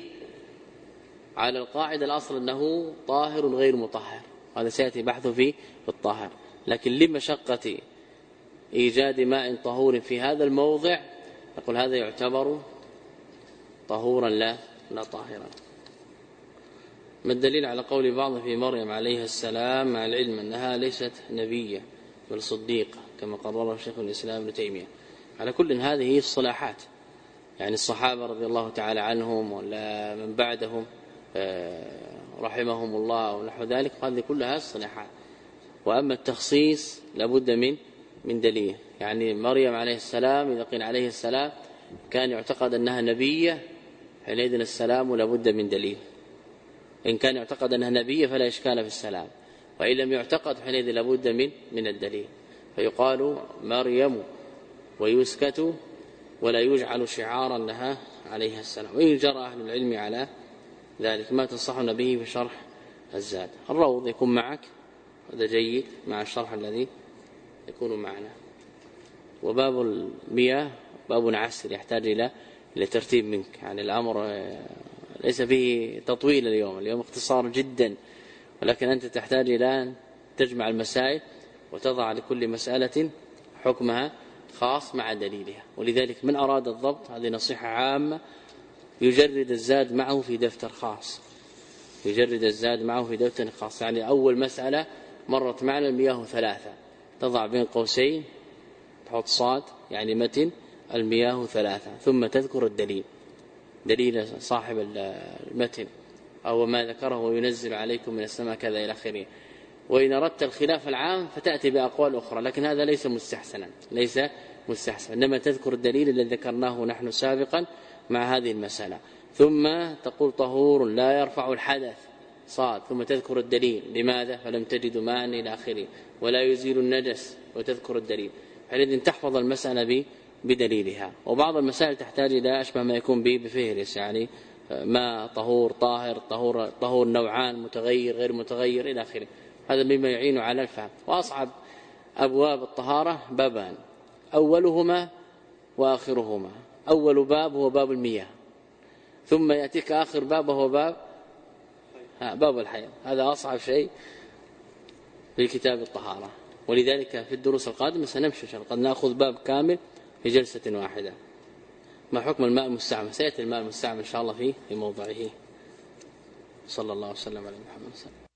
[SPEAKER 1] على القاعدة الأصل أنه طاهر غير مطهر، هذا سيأتي بحثه في الطاهر. لكن لمشقة إيجاد ماء طهور في هذا الموضع نقول هذا يعتبر طهورا لا لا طاهرا. ما الدليل على قول بعض في مريم عليها السلام مع العلم أنها ليست نبية بل صديقة كما قرره شيخ الإسلام ابن تيمية؟ على كل هذه هي الصلاحات، يعني الصحابة رضي الله تعالى عنهم ولا من بعدهم رحمهم الله ونحو ذلك، هذه كلها الصلاحات. وأما التخصيص لابد من من دليل، يعني مريم عليه السلام إذا قيل عليه السلام كان يعتقد أنها نبية حينئذ السلام لابد من دليل. إن كان يعتقد أنها نبية فلا إشكال في السلام، وإن لم يعتقد حينئذ لابد من من الدليل. فيقال مريم ويسكت ولا يجعل شعارا لها عليها السلام. وإن جرى أهل العلم على ذلك ما تنصحنا به في شرح الزاد. الروض يكون معك، هذا جيد مع الشرح الذي يكون معنا. وباب المياه باب عسر يحتاج إلى إلى ترتيب منك، يعني الأمر ليس فيه تطويل اليوم، اليوم اختصار جدا، ولكن أنت تحتاج إلى أن تجمع المسائل وتضع لكل مسألة حكمها خاص مع دليلها. ولذلك من أراد الضبط، هذه نصيحة عامة، يجرد الزاد معه في دفتر خاص، يجرد الزاد معه في دفتر خاص. يعني أول مسألة مرت معنا المياه ثلاثة، تضع بين قوسين تحط صاد يعني متن المياه ثلاثة، ثم تذكر الدليل، دليل صاحب المتن أو ما ذكره وينزل عليكم من السماء كذا إلى آخره. وإن أردت الخلاف العام فتأتي بأقوال أخرى، لكن هذا ليس مستحسنا، ليس مستحسنا، إنما تذكر الدليل الذي ذكرناه نحن سابقا مع هذه المسألة. ثم تقول طهور لا يرفع الحدث صاد، ثم تذكر الدليل لماذا فلم تجدوا ماء إلى آخره، ولا يزيل النجس وتذكر الدليل. حينئذ تحفظ المسألة بدليلها. وبعض المسائل تحتاج إلى أشبه ما يكون به بفهرس، يعني ما طهور طاهر، طهور طهور نوعان متغير غير متغير إلى آخره، هذا مما يعين على الفهم. وأصعب أبواب الطهارة بابان، أولهما وآخرهما. أول باب هو باب المياه، ثم يأتيك آخر باب هو باب باب الحيض، هذا أصعب شيء في كتاب الطهارة. ولذلك في الدروس القادمة سنمشي قد نأخذ باب كامل في جلسة واحدة. ما حكم الماء المستعمل؟ سيأتي الماء المستعمل إن شاء الله فيه في موضعه. صلى الله وسلم على محمد.